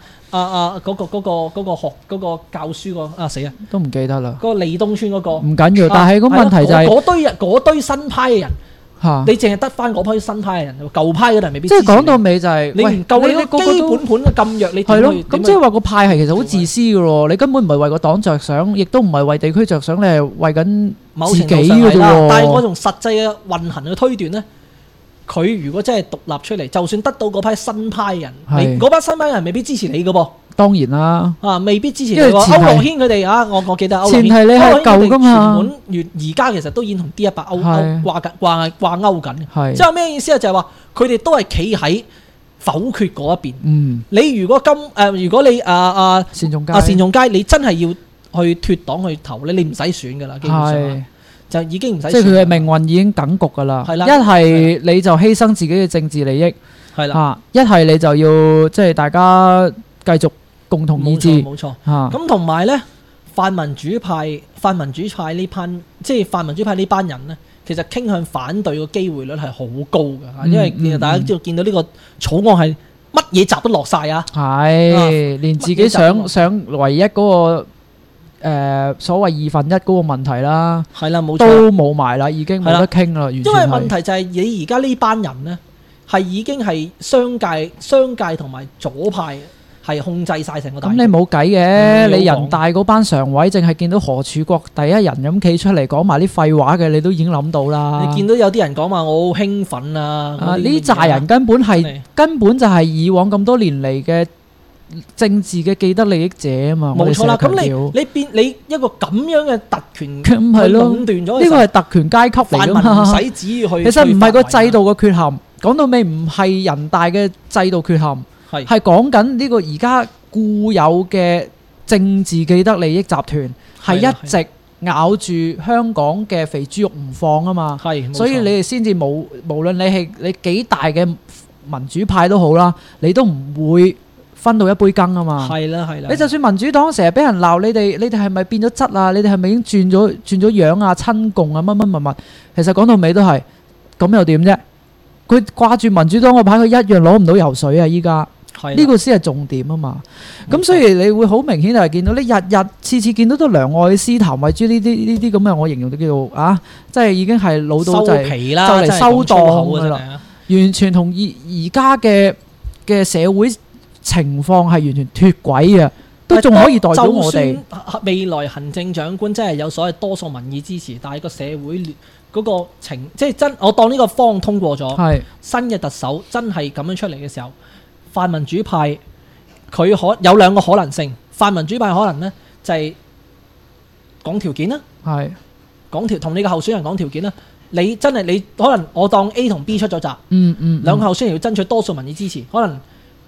嗰個教書個死啊，都唔記得啦。嗰個利東村嗰個唔緊要，但係個問題就係嗰堆新派嘅人。你淨係得翻嗰批新派嘅人，舊派嗰啲人未必。即係講到尾就係你唔夠你個基本盤咁弱，你係咯。咁即係話個派系其實好自私嘅咯，你根本唔係為個黨着想，亦都唔係為地區着想，你係為緊自己嘅啫。但係我從實際嘅運行去推斷咧，佢如果真係獨立出嚟，就算得到嗰批新派人，你嗰班新派人未必支持你嘅噃。當然啦，未必支持你。區諾軒佢哋啊，我記得區諾軒，前提你係舊噶嘛。而家其實都已經同 D100掛鈎緊。即係咩意思啊？就係話佢哋都係企喺否決嗰一邊。你如果你單仲偕，你真係要去脫黨去投咧，你唔使選噶啦，基本上就已經唔使選。即係佢嘅命運已經梗局噶啦。一係你就犧牲自己嘅政治利益，係啦。一係你就要即係大家繼續共同意志，冇錯。咁同埋咧，泛民主派呢班，即係泛民主派呢班人咧，其實傾向反對嘅機會率係好高嘅，因為大家知道見到呢個草案係乜嘢集都落晒啊，係連自己想唯一嗰個所謂2分1嗰個問題啦，係啦，冇錯，都冇埋啦，已經冇得傾啦，完全係。因為問題就係你而家呢班人咧，係已經係商界同埋左派。係控制晒成個大。咁你冇計嘅，你人大嗰班常委淨係見到何柱國第一人咁企出嚟講埋啲廢話嘅，你都已經諗到啦。你見到有啲人講話我好興奮啊！呢扎人根本就係以往咁多年嚟嘅政治嘅既得利益者啊嘛。冇錯啦，咁你一個咁樣嘅特權去壟斷咗，呢個係特權階級嚟㗎嘛。唔使旨意去。其實唔係個制度嘅缺陷，講到尾唔係人大嘅制度缺陷。係講緊呢個而家固有嘅政治既得利益集團係一直咬住香港嘅肥豬肉唔放啊嘛，所以你哋先至無論你幾大嘅民主派都好啦，你都唔會分到一杯羹啊嘛。係啦，你就算民主黨成日俾人鬧，你哋係咪變咗質啊？你哋係咪已經轉咗樣啊？親共啊乜乜物物，其實講到尾都係咁又點啫？ 佢掛住民主黨個牌，佢一樣攞唔到油水啊！依家係呢個先係重點啊嘛。咁所以你會好明顯就係見到你日日次次見到都梁愛詩、譚慧珠呢啲咁嘅，我形容都叫做即係已經係老到就收皮啦， 就嚟收檔噶啦， 真係講粗口啊完全同而家嘅社會情況係完全脫軌嘅，都仲可以代表我哋。 就算未來行政長官真係有所謂多數民意支持，但係個社會嗰個即係真，我當呢個方案通過咗， 係新嘅特首真係咁樣出嚟嘅時候，泛民主派佢有兩個可能性。泛民主派可能呢就係講條件啦， 係同你個候選人講條件啦。你真係你可能我當 A 同 B 出咗閘，兩個候選人要爭取多數民意支持，可能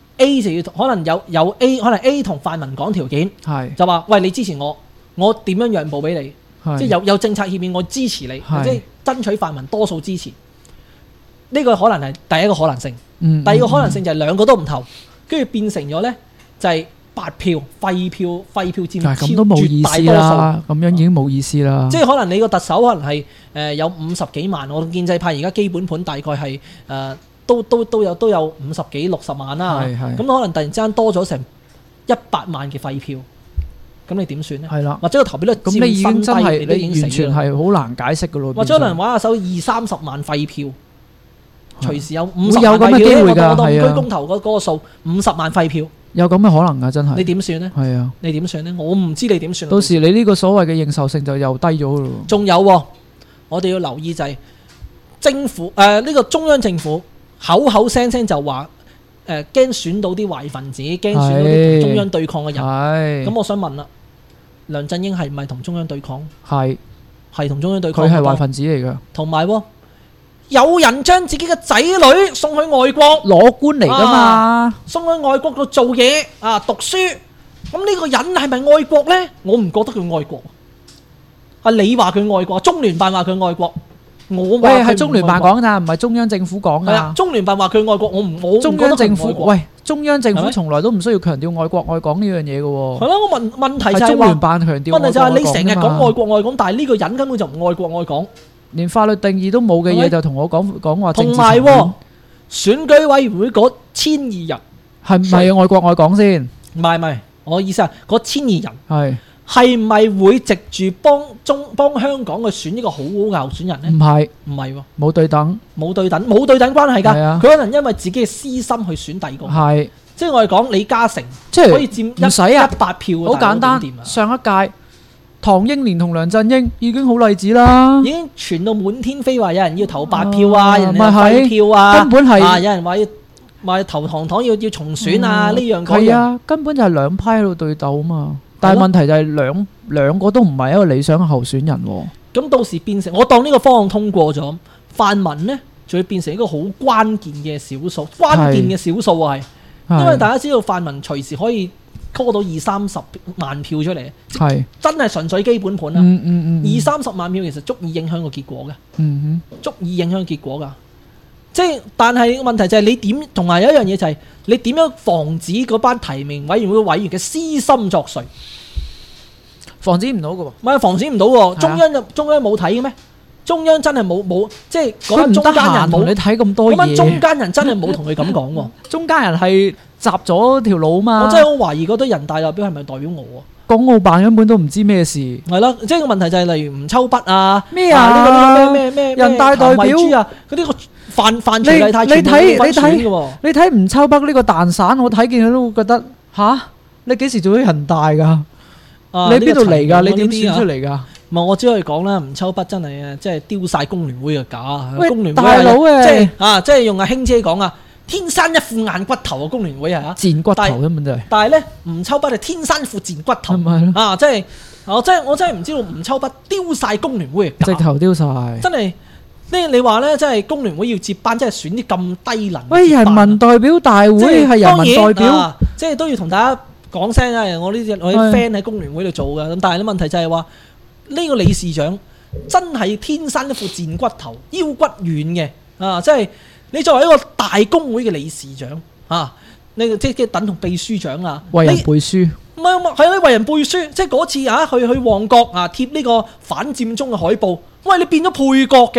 A 就要可能有 A， 可能 A 同泛民講條件，就話喂，你支持我，我點樣讓步俾你，即係有政策協議我支持你，即係爭取泛民多數支持。呢個可能係第一個可能性。第二個可能性就係兩個都唔投，跟住變成咗呢就係白票廢票佔咁都冇意思啦，咁樣已經冇意思啦。 即係可能你個特首可能係有50幾萬，我建制派而家基本盤大概係都有50幾60萬啦。咁可能突然之間多咗成100萬嘅廢票，咁你點算呢？係啦，或者個投票率咁你已經真係你完全係好難解釋噶咯。 或者可能玩下手20-30萬廢票，隨時有50 有咁嘅機會㗎。 我當區公投嗰個數50萬廢票。有咁嘅可能㗎，真係。你點算呢？係啊，你點算呢？我唔知你點算。 到時你呢個所謂嘅認受性就又低咗咯。 仲有我哋要留意就係政府呢個中央政府口聲聲就話驚選到啲壞分子，驚選到啲同中央對抗嘅人。咁我想問啦，梁振英係唔係同中央對抗？係同中央對抗。 佢係壞分子嚟㗎。同埋有人將自己嘅仔女送去外國攞官嚟㗎嘛， 送去外國度做嘢讀書，咁呢個人係咪愛國呢？我唔覺得佢愛國。你話佢愛國，中聯辦話佢愛國，我話佢係中聯辦講咋，唔係中央政府講㗎。中聯辦話佢愛國，我中央政府中央政府從來都唔需要強調愛國愛港呢樣嘢嘅喎。係咯，我問題就係中聯辦強調愛國愛港。 問題就係你成日講愛國愛港，但係呢個人根本就唔愛國愛港。 連法律定義都冇嘅嘢就同我講話政治。 同埋選舉委員會嗰1200人係唔係愛國愛港先？ 唔係，我意思係嗰1200人係唔係會藉住幫香港去選一個好好嘅候選人呢？唔係喎，冇對等關係㗎。佢可能因為自己嘅私心去選第二個。係，即係我哋講李嘉誠，即係可以佔100票。 好簡單，上一屆。唐英年同梁振英已經好例子啦， 已經傳到滿天飛，話有人要投白票啊，有人要廢票啊， 根本係有人話投唐堂要重選啊，呢樣嗰樣。 係啊，根本就係兩派喺度對鬥啊嘛。但係問題就係兩個都唔係一個理想嘅候選人喎。 咁到時變成我當呢個方案通過咗，泛民呢就會變成一個好關鍵嘅少數，關鍵嘅少數係，因為大家知道泛民隨時可以call到20-30萬票出嚟，係真係純粹基本盤啦。20-30萬票其實足以影響個結果嘅，足以影響結果㗎。即係，但係問題就係你點，同埋有一樣嘢就係你點樣防止嗰班提名委員會委員嘅私心作祟？防止唔到㗎喎，唔係防止唔到喎。中央冇睇嘅咩？中央真係冇，即係嗰班中間人冇你睇咁多嘢。嗰班中間人真係冇同佢咁講喎。中間人係閘咗條路嘛。我真係好懷疑嗰堆人大代表係咪代表我啊？港澳辦根本都唔知咩事。係咯，即係個問題就係例如吳秋北啊，咩啊呢個咩人大代表啊，嗰啲個范徐麗泰全部都分選嘅喎。你睇吳秋北呢個蛋散，我睇見佢都會覺得吓，你幾時做咗人大㗎？你邊度嚟㗎？你點選出嚟㗎？唔係，我只可以講啦，吳秋北真係即係丟晒工聯會嘅架。工聯會大佬即係用阿卿姐講啊，天生一副硬骨頭啊！工聯會係啊，賤骨頭根本就係。但係咧，吳秋北係天生一副賤骨頭。啊，即係我真係唔知道吳秋北丟晒工聯會嘅架。直頭丟晒。真係你話咧，即係工聯會要接班，即係選啲咁低能。喂，人民代表大會係人民代表，即係都要同大家講聲啊！我啲 friend 喺工聯會度做㗎，咁但係咧問題就係話。呢個理事長真係天生一副賤骨頭，腰骨軟嘅啊！即係你作為一個大工會嘅理事長啊，你即係等同秘書長啊，為人背書。唔係係啊，為人背書。即係嗰次啊，去旺角啊貼呢個反佔中嘅海報，喂，你變咗配角嘅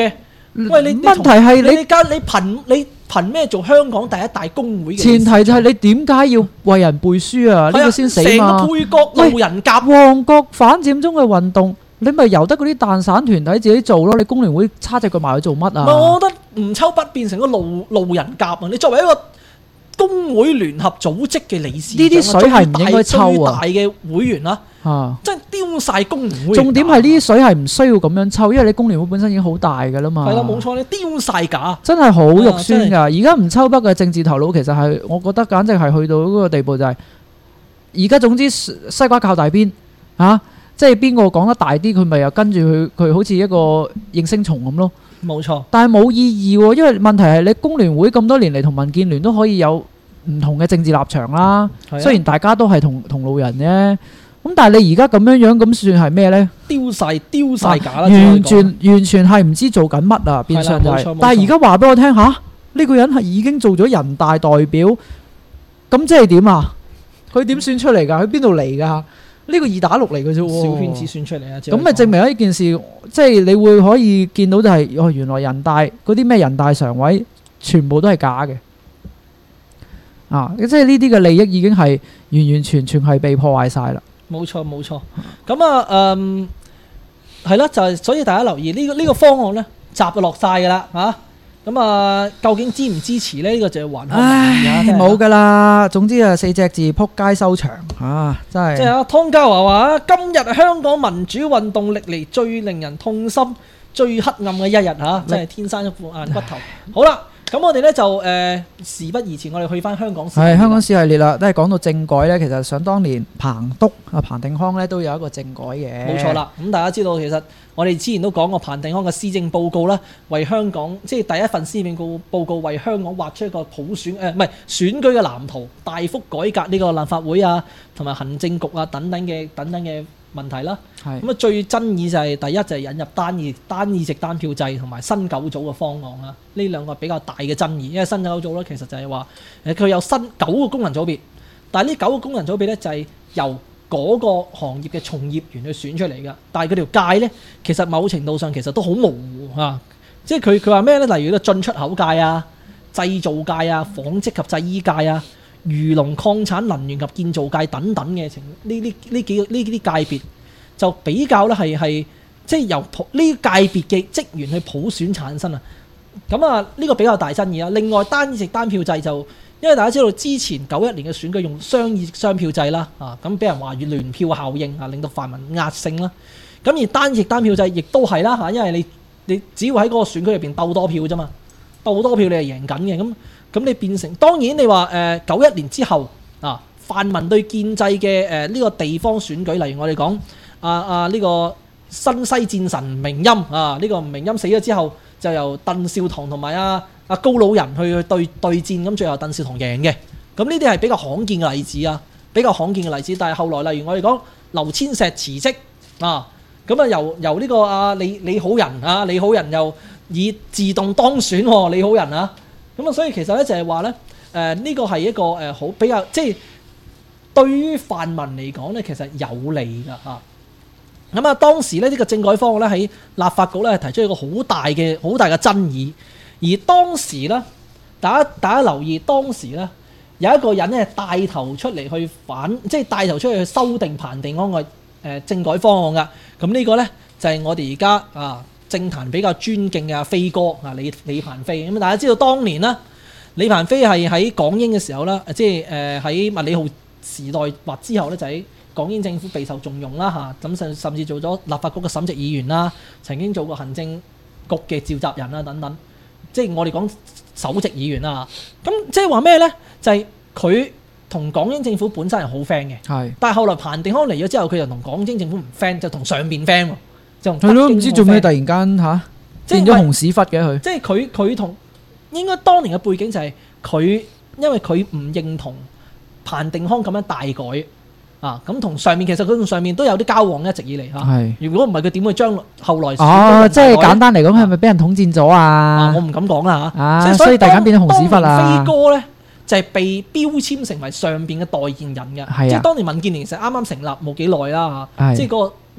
喂，你問題係你憑咩做香港第一大工會嘅？ 前提就係你點解要為人背書啊？呢個先死嘛！ 成個配角路人甲， 旺角反佔中嘅運動，你咪由得嗰啲蛋散團體自己做咯。你工聯會叉隻腳埋去做乜啊？ 我覺得吳秋北變成個路人甲啊！你作為一個工會聯合組織嘅理事長， 呢啲水係唔應該抽啊！ 最大嘅會員啦，真係丟晒工聯會。 重點係呢啲水係唔需要咁樣抽，因為你工聯會本身已經好大㗎啦嘛。 係啦，冇錯，你丟晒架， 真係好肉酸㗎。而家吳秋北嘅政治頭腦其實係，我覺得簡直係去到嗰個地步就係，而家總之西瓜靠大邊啊！即係邊個講得大啲，佢咪又跟住佢好似一個應聲蟲咁咯。 冇錯， 但係冇意義喎，因為問題係你工聯會咁多年嚟同民建聯都可以有唔同嘅政治立場啦。雖然大家都係同路人啫，咁但係你而家咁樣咁算係咩呢？丟晒架啦！完全係唔知做緊乜啊！變相就係，但係而家話俾我聽嚇，呢個人係已經做咗人大代表，咁即係點啊？佢點選出嚟㗎？佢邊度嚟㗎？呢個2打6嚟嘅啫喎， 小圈子選出嚟啊！ 咁咪證明一件事，即係你會可以見到就係，原來人大嗰啲咩人大常委全部都係假嘅，即係呢啲嘅利益已經係完全係被破壞晒啦。冇錯， 咁啊，係啦，就係所以大家留意呢個方案咧，集就落晒㗎啦嚇。咁啊，究竟支唔支持呢？呢個就係還看民意冇噶啦。總之啊，4隻字，撲街收場啊！真係。即係啊，湯家驊話今日香港民主運動歷嚟最令人痛心、最黑暗嘅一日嚇，真係天生一副硬骨頭。好啦，咁我哋咧就事不宜遲，我哋去翻香港史。係香港史系列啦，都係講到政改咧。其實想當年彭定康咧都有一個政改嘅。冇錯啦，咁大家知道其實。我哋之前都講過彭定康嘅施政報告啦，為香港即係第一份施政報告，為香港畫出一個普選唔係選舉嘅藍圖，大幅改革呢個立法會啊，同埋行政局啊等等嘅問題啦。咁啊，最爭議就係第一就係引入單議席單票制同埋新九組嘅方案啦。呢兩個比較大嘅爭議，因為新九組咧其實就係話佢有新9個功能組別，但係呢9個功能組別咧就係由嗰個行業嘅從業員去選出嚟㗎，但係嗰條界呢，其實某程度上其實都好模糊嚇，即係佢話咩呢？例如個進出口界啊、製造界啊、紡織及製衣界啊、漁農礦產能源及建造界等等嘅呢啲界別，就比較呢係即係由呢界別嘅職員去普選產生啊。咁啊，呢個比較大爭議啊。另外單議席單票制就因為大家知道之前91年嘅選舉用雙議席雙票制啦，咁俾人話越聯票效應令到泛民壓勝啦。咁而單議席單票制亦都係啦，因為你只要喺嗰個選區入邊鬥多票啫嘛，鬥多票你係贏緊嘅。咁你變成當然你話91年之後泛民對建制嘅呢個地方選舉，例如我哋講呢個新西戰神明欽呢個明欽死咗之後，就由鄧兆棠同埋高老人去對戰，咁最後鄧兆棠贏嘅。咁呢啲係比較罕見嘅例子啊，比較罕見嘅例子。但係後來例如我哋講劉千石辭職咁由呢個李好人李好人又以自動當選李好人咁所以其實咧就係話咧呢個係一個好比較即係對於泛民嚟講咧其實有利㗎咁當時咧呢個政改方案咧喺立法局咧提出一個好大嘅爭議，而當時咧大家留意當時咧有一個人咧帶頭出嚟去即係帶頭出嚟去修訂彭定康嘅政改方案㗎。咁呢個咧就係我哋而家政壇比較尊敬嘅飛哥李鵬飛。咁大家知道當年啦，李鵬飛係喺港英嘅時候啦，即係喺麥理浩時代或之後咧就喺港英政府備受重用啦咁甚至做咗立法局嘅審席議員啦，曾經做過行政局嘅召集人啦等等，即係我哋講首席議員啦。咁即係話咩咧？就係佢同港英政府本身係好 friend 嘅，係。但係後來彭定康嚟咗之後，佢就同港英政府唔 friend，就同上邊 friend 喎，就同北京 friend。係咯，唔知做咩突然間變咗紅屎忽嘅佢。即係佢同應該當年嘅背景就係佢，因為佢唔認同彭定康咁樣大改。咁同上面其實佢同上面都有啲交往一直以嚟嚇。如果唔係佢點會將後來即係簡單嚟講，係咪俾人統戰咗啊？我唔敢講啦嚇。所以突然間變咗紅屎忽啦。飛哥咧就係被標籤成為上邊嘅代言人嘅。即係當年民建聯其實啱啱成立冇幾耐啦嚇。即係嗰個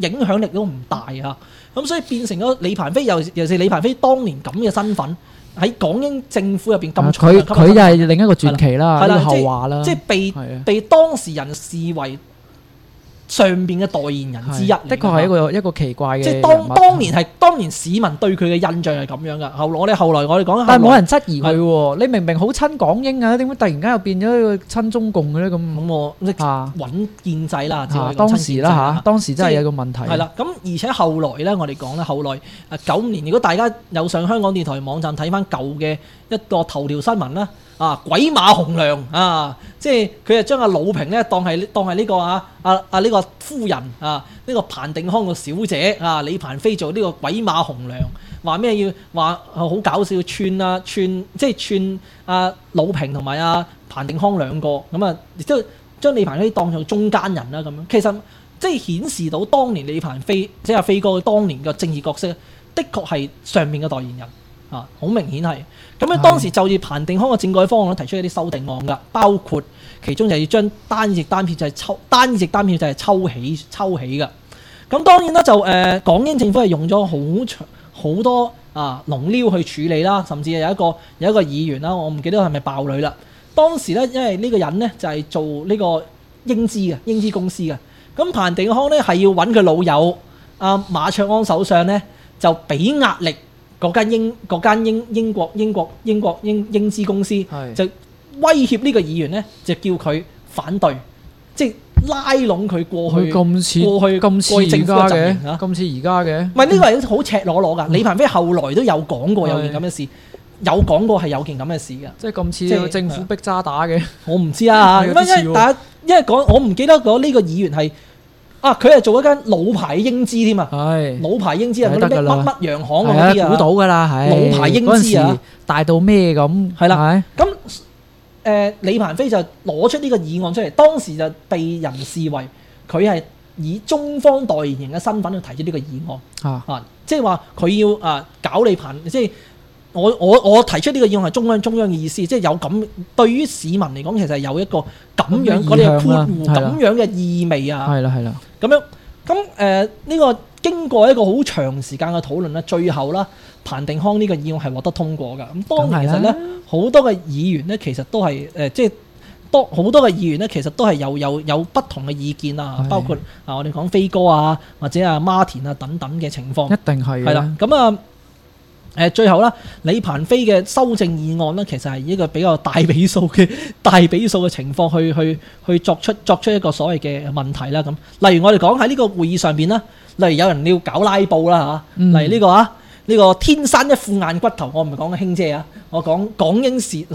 影響力都唔大啊。咁所以變成咗李鵬飛，尤其是李鵬飛當年咁嘅身份喺港英政府入邊咁重， 佢就係另一個傳奇啦，呢個後話啦， 即係被當時人視為上邊嘅代言人之一， 的確係一個奇怪嘅。 即係當年市民對佢嘅印象係咁樣噶。後來我哋講， 但係冇人質疑佢喎。你明明好親港英啊，點解突然間又變咗一個親中共嘅咧？咁我揾建制啦， 當時啦嚇，當時真係有個問題。 係啦，咁而且後來咧，我哋講咧，後來95年，如果大家有上香港電台網站睇翻舊嘅一個頭條新聞啦。鬼馬紅娘啊！即係佢就將阿魯平咧當係呢個呢個夫人啊，呢個彭定康個小姐啊，李鵬飛做呢個鬼馬紅娘，話咩要話好搞笑串阿魯平同埋阿彭定康兩個咁啊，亦都將李鵬飛當做中間人啦咁樣。其實即係顯示到當年李鵬飛即係阿飛哥當年嘅政治角色，的確係上面嘅代言人。好明顯係咁樣。當時就住彭定康嘅政改方案提出一啲修訂案㗎，包括其中就要將單議席單票就係抽起㗎。咁當然啦，就港英政府係用咗好多龍撩去處理啦，甚至有一個議員啦，我唔記得係咪爆女啦。當時咧，因為呢個人咧就係做呢個英資公司嘅，咁彭定康咧係要揾佢老友馬卓安首相咧就俾壓力。嗰間英國英資公司就威脅呢個議員咧，就叫佢反對，即係拉攏佢過去政府嘅陣營啊！ 咁似而家嘅， 唔係呢個係好赤裸裸㗎。李鵬飛後來都有講過有件咁嘅事，有講過係有件咁嘅事㗎。 即係咁似政府逼渣打嘅， 我唔知啊。因為講我唔記得咗呢個議員係。佢係做一間老牌英資添啊！老牌英資啊，嗰啲咩乜洋行嗰啲啊， 估到㗎啦， 老牌英資啊， 大到咩咁？係啦， 咁李鵬飛就攞出呢個議案出嚟，當時就被人視為佢係以中方代言人嘅身份去提出呢個議案即係話佢要搞李鵬，即係我提出呢個議案係中央嘅意思，即係有咁對於市民嚟講，其實係有一個咁樣嗰啲括弧咁樣嘅意味啊！ 係啦。 咁樣咁呢個經過一個好長時間嘅討論咧，最後啦，彭定康呢個議案係獲得通過㗎。咁當年其實咧，好多嘅議員咧，其實都係即係好多嘅議員咧，其實都係有不同嘅意見啊，包括我哋講飛哥啊，或者Martin 啊等等嘅情況， 一定係係啦。咁最後啦，李鵬飛嘅修正議案咧，其實係一個比較大比數嘅情況去作出一個所謂嘅問題啦。咁例如我哋講喺呢個會議上邊啦，例如有人要搞拉布啦嚇，例如呢個天生一副硬骨頭，我唔係講卿姐啊，我講港英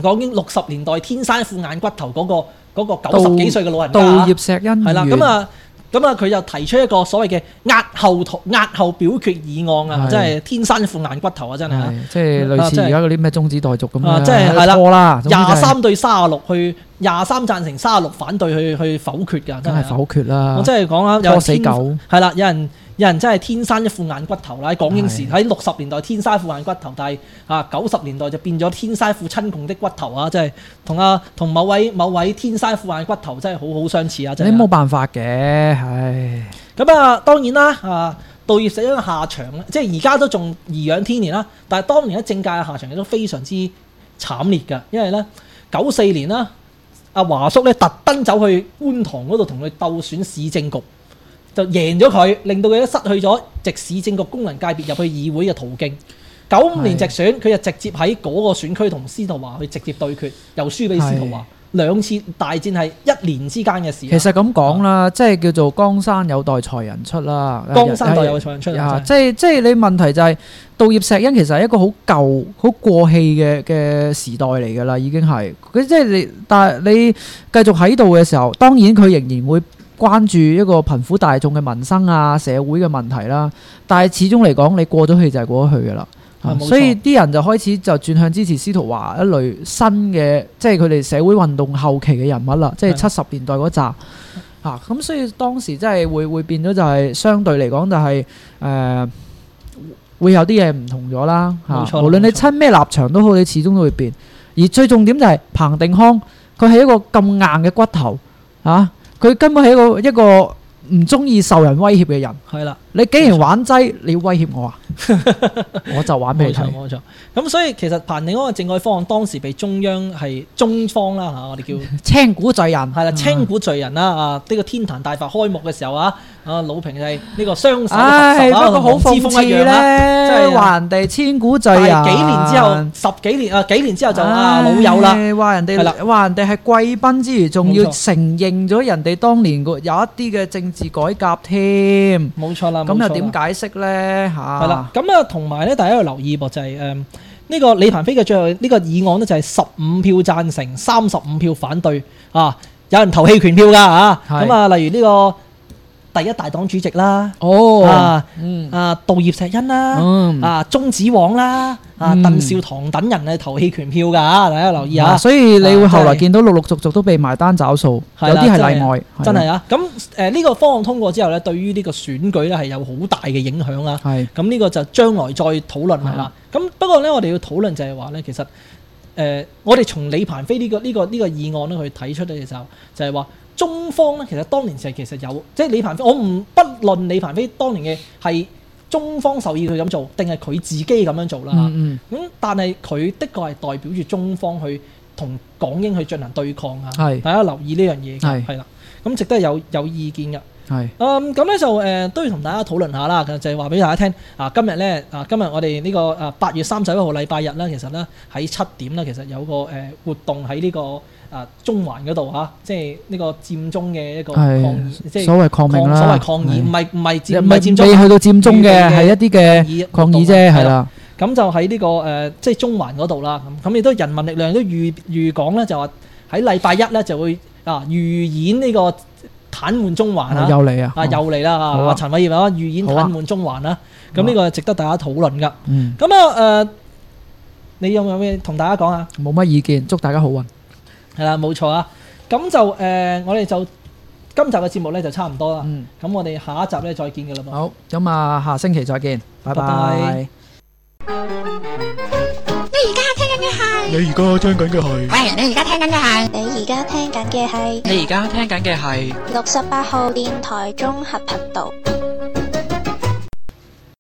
60年代天生一副硬骨頭嗰個90幾歲嘅老人家杜葉錫恩議員係啦。咁佢就提出一個所謂嘅押後表決議案啊，真係天生一副硬骨頭啊，真係即係類似而家嗰啲咩中止待續咁樣， 即係係啦 ，23對36去23贊成36反對去否決㗎，真係否決啦！ 我真係講啊， 拖死狗係啦，有人真係天生一副硬骨頭啦！喺港英時喺60年代天生一副硬骨頭，但係90年代就變咗天生一副親共的骨頭啊！真係同某位天生一副硬骨頭真係好相似啊！真係你冇辦法嘅，唉。 咁當然啦，杜葉錫恩下場即係而家都仲頤養天年啦，但係當年喺政界嘅下場亦都非常之慘烈㗎，因為咧94年啦，阿華叔咧特登走去觀塘嗰度同佢鬥選市政局。就贏咗佢，令到佢失去咗直市政局功能界別入去議會嘅途徑。95年直選，佢就直接喺嗰個選區同司徒華去直接對決，又輸俾司徒華。兩次大戰係1年之間嘅事。其實咁講啦，即係叫做江山有待才人出啦。 江山代有才人出即係你問題就係杜葉錫恩其實係一個好舊、好過氣嘅時代嚟㗎啦，已經係。佢即係你，但係你繼續喺度嘅時候，當然佢仍然會關注一個貧苦大眾嘅民生啊、社會嘅問題啦，但係始終嚟講，你過咗去就係過咗去㗎啦。所以啲人就開始就轉向支持司徒華一類新嘅，即係佢哋社會運動後期嘅人物啦，即係70年代嗰扎咁所以當時真係會變咗就係相對嚟講就係會有啲嘢唔同咗啦。無論你親咩立場都好，你始終都會變。而最重點就係彭定康，佢係一個咁硬嘅骨頭佢根本係一個唔中意受人威脅嘅人。 係啦， 你既然玩劑，你要威脅我啊，我就玩俾你睇。 冇錯。咁所以其實彭定康嘅政改方案當時被中央係中方啦嚇，我哋叫千古罪人係啦，千古罪人啦啊！呢個天壇大法開幕嘅時候啊，魯平係呢個雙手唉，不合十過好諷刺咧， 即係話人哋千古罪人， 幾年之後幾年之後就老友啦， 話人哋話人哋係貴賓之餘，仲要承認咗人哋當年有一啲嘅政治改革添。 冇錯啦， 咁又點解釋咧嚇？ 係啦，咁啊同埋咧，大家要留意噃，就係呢個李鵬飛嘅最後呢個議案呢，就係15票贊成，35票反對啊！有人投棄權票㗎嚇，咁啊，例如呢個第一大黨主席啦，杜葉錫恩啦，鐘子旺啦，鄧少棠等人係投棄權票㗎嚇，大家留意下。 所以你會後來見到陸陸續續都被埋單找數，有啲係例外， 真係啊！咁呢個方案通過之後咧，對於呢個選舉咧係有好大嘅影響啊。係咁呢個就將來再討論係啦。咁不過咧，我哋要討論就係話咧，其實我哋從李鵬飛呢個議案咧去睇出嚟嘅時候，就係話中方咧其實當年其實有即係李鵬飛，我不論李鵬飛當年嘅係中方授意佢咁做，定係佢自己咁樣做啦。咁但係佢的確係代表住中方去同港英去進行對抗啊。大家留意呢樣嘢係啦。咁值得有意見㗎。係咁咧就都要同大家討論下啦，就係話俾大家聽今日我哋呢個8月31號禮拜日咧，其實咧喺7點咧，其實有個活動喺呢個中環嗰度嚇，即係呢個佔中嘅一個抗議，即係所謂抗命啦，所謂抗議，唔係佔中，未去到佔中嘅，係一啲嘅抗議啫，係啦。咁就喺呢個即係中環嗰度啦。咁亦都人民力量都預講咧，就話喺禮拜一咧就會預演呢個癱瘓中環啊！又嚟啊！又嚟啦！話陳偉業啊，預演癱瘓中環啦。咁呢個係值得大家討論噶。咁你有冇咩同大家講啊？冇乜意見，祝大家好運。係啦，冇錯啊。咁就我哋就今集嘅節目咧就差唔多啦。咁我哋下一集咧再見㗎啦噃。好，咁啊，下星期再見，拜拜。 你而家聽緊嘅係， 喂，你而家聽緊嘅係68號電台綜合頻道。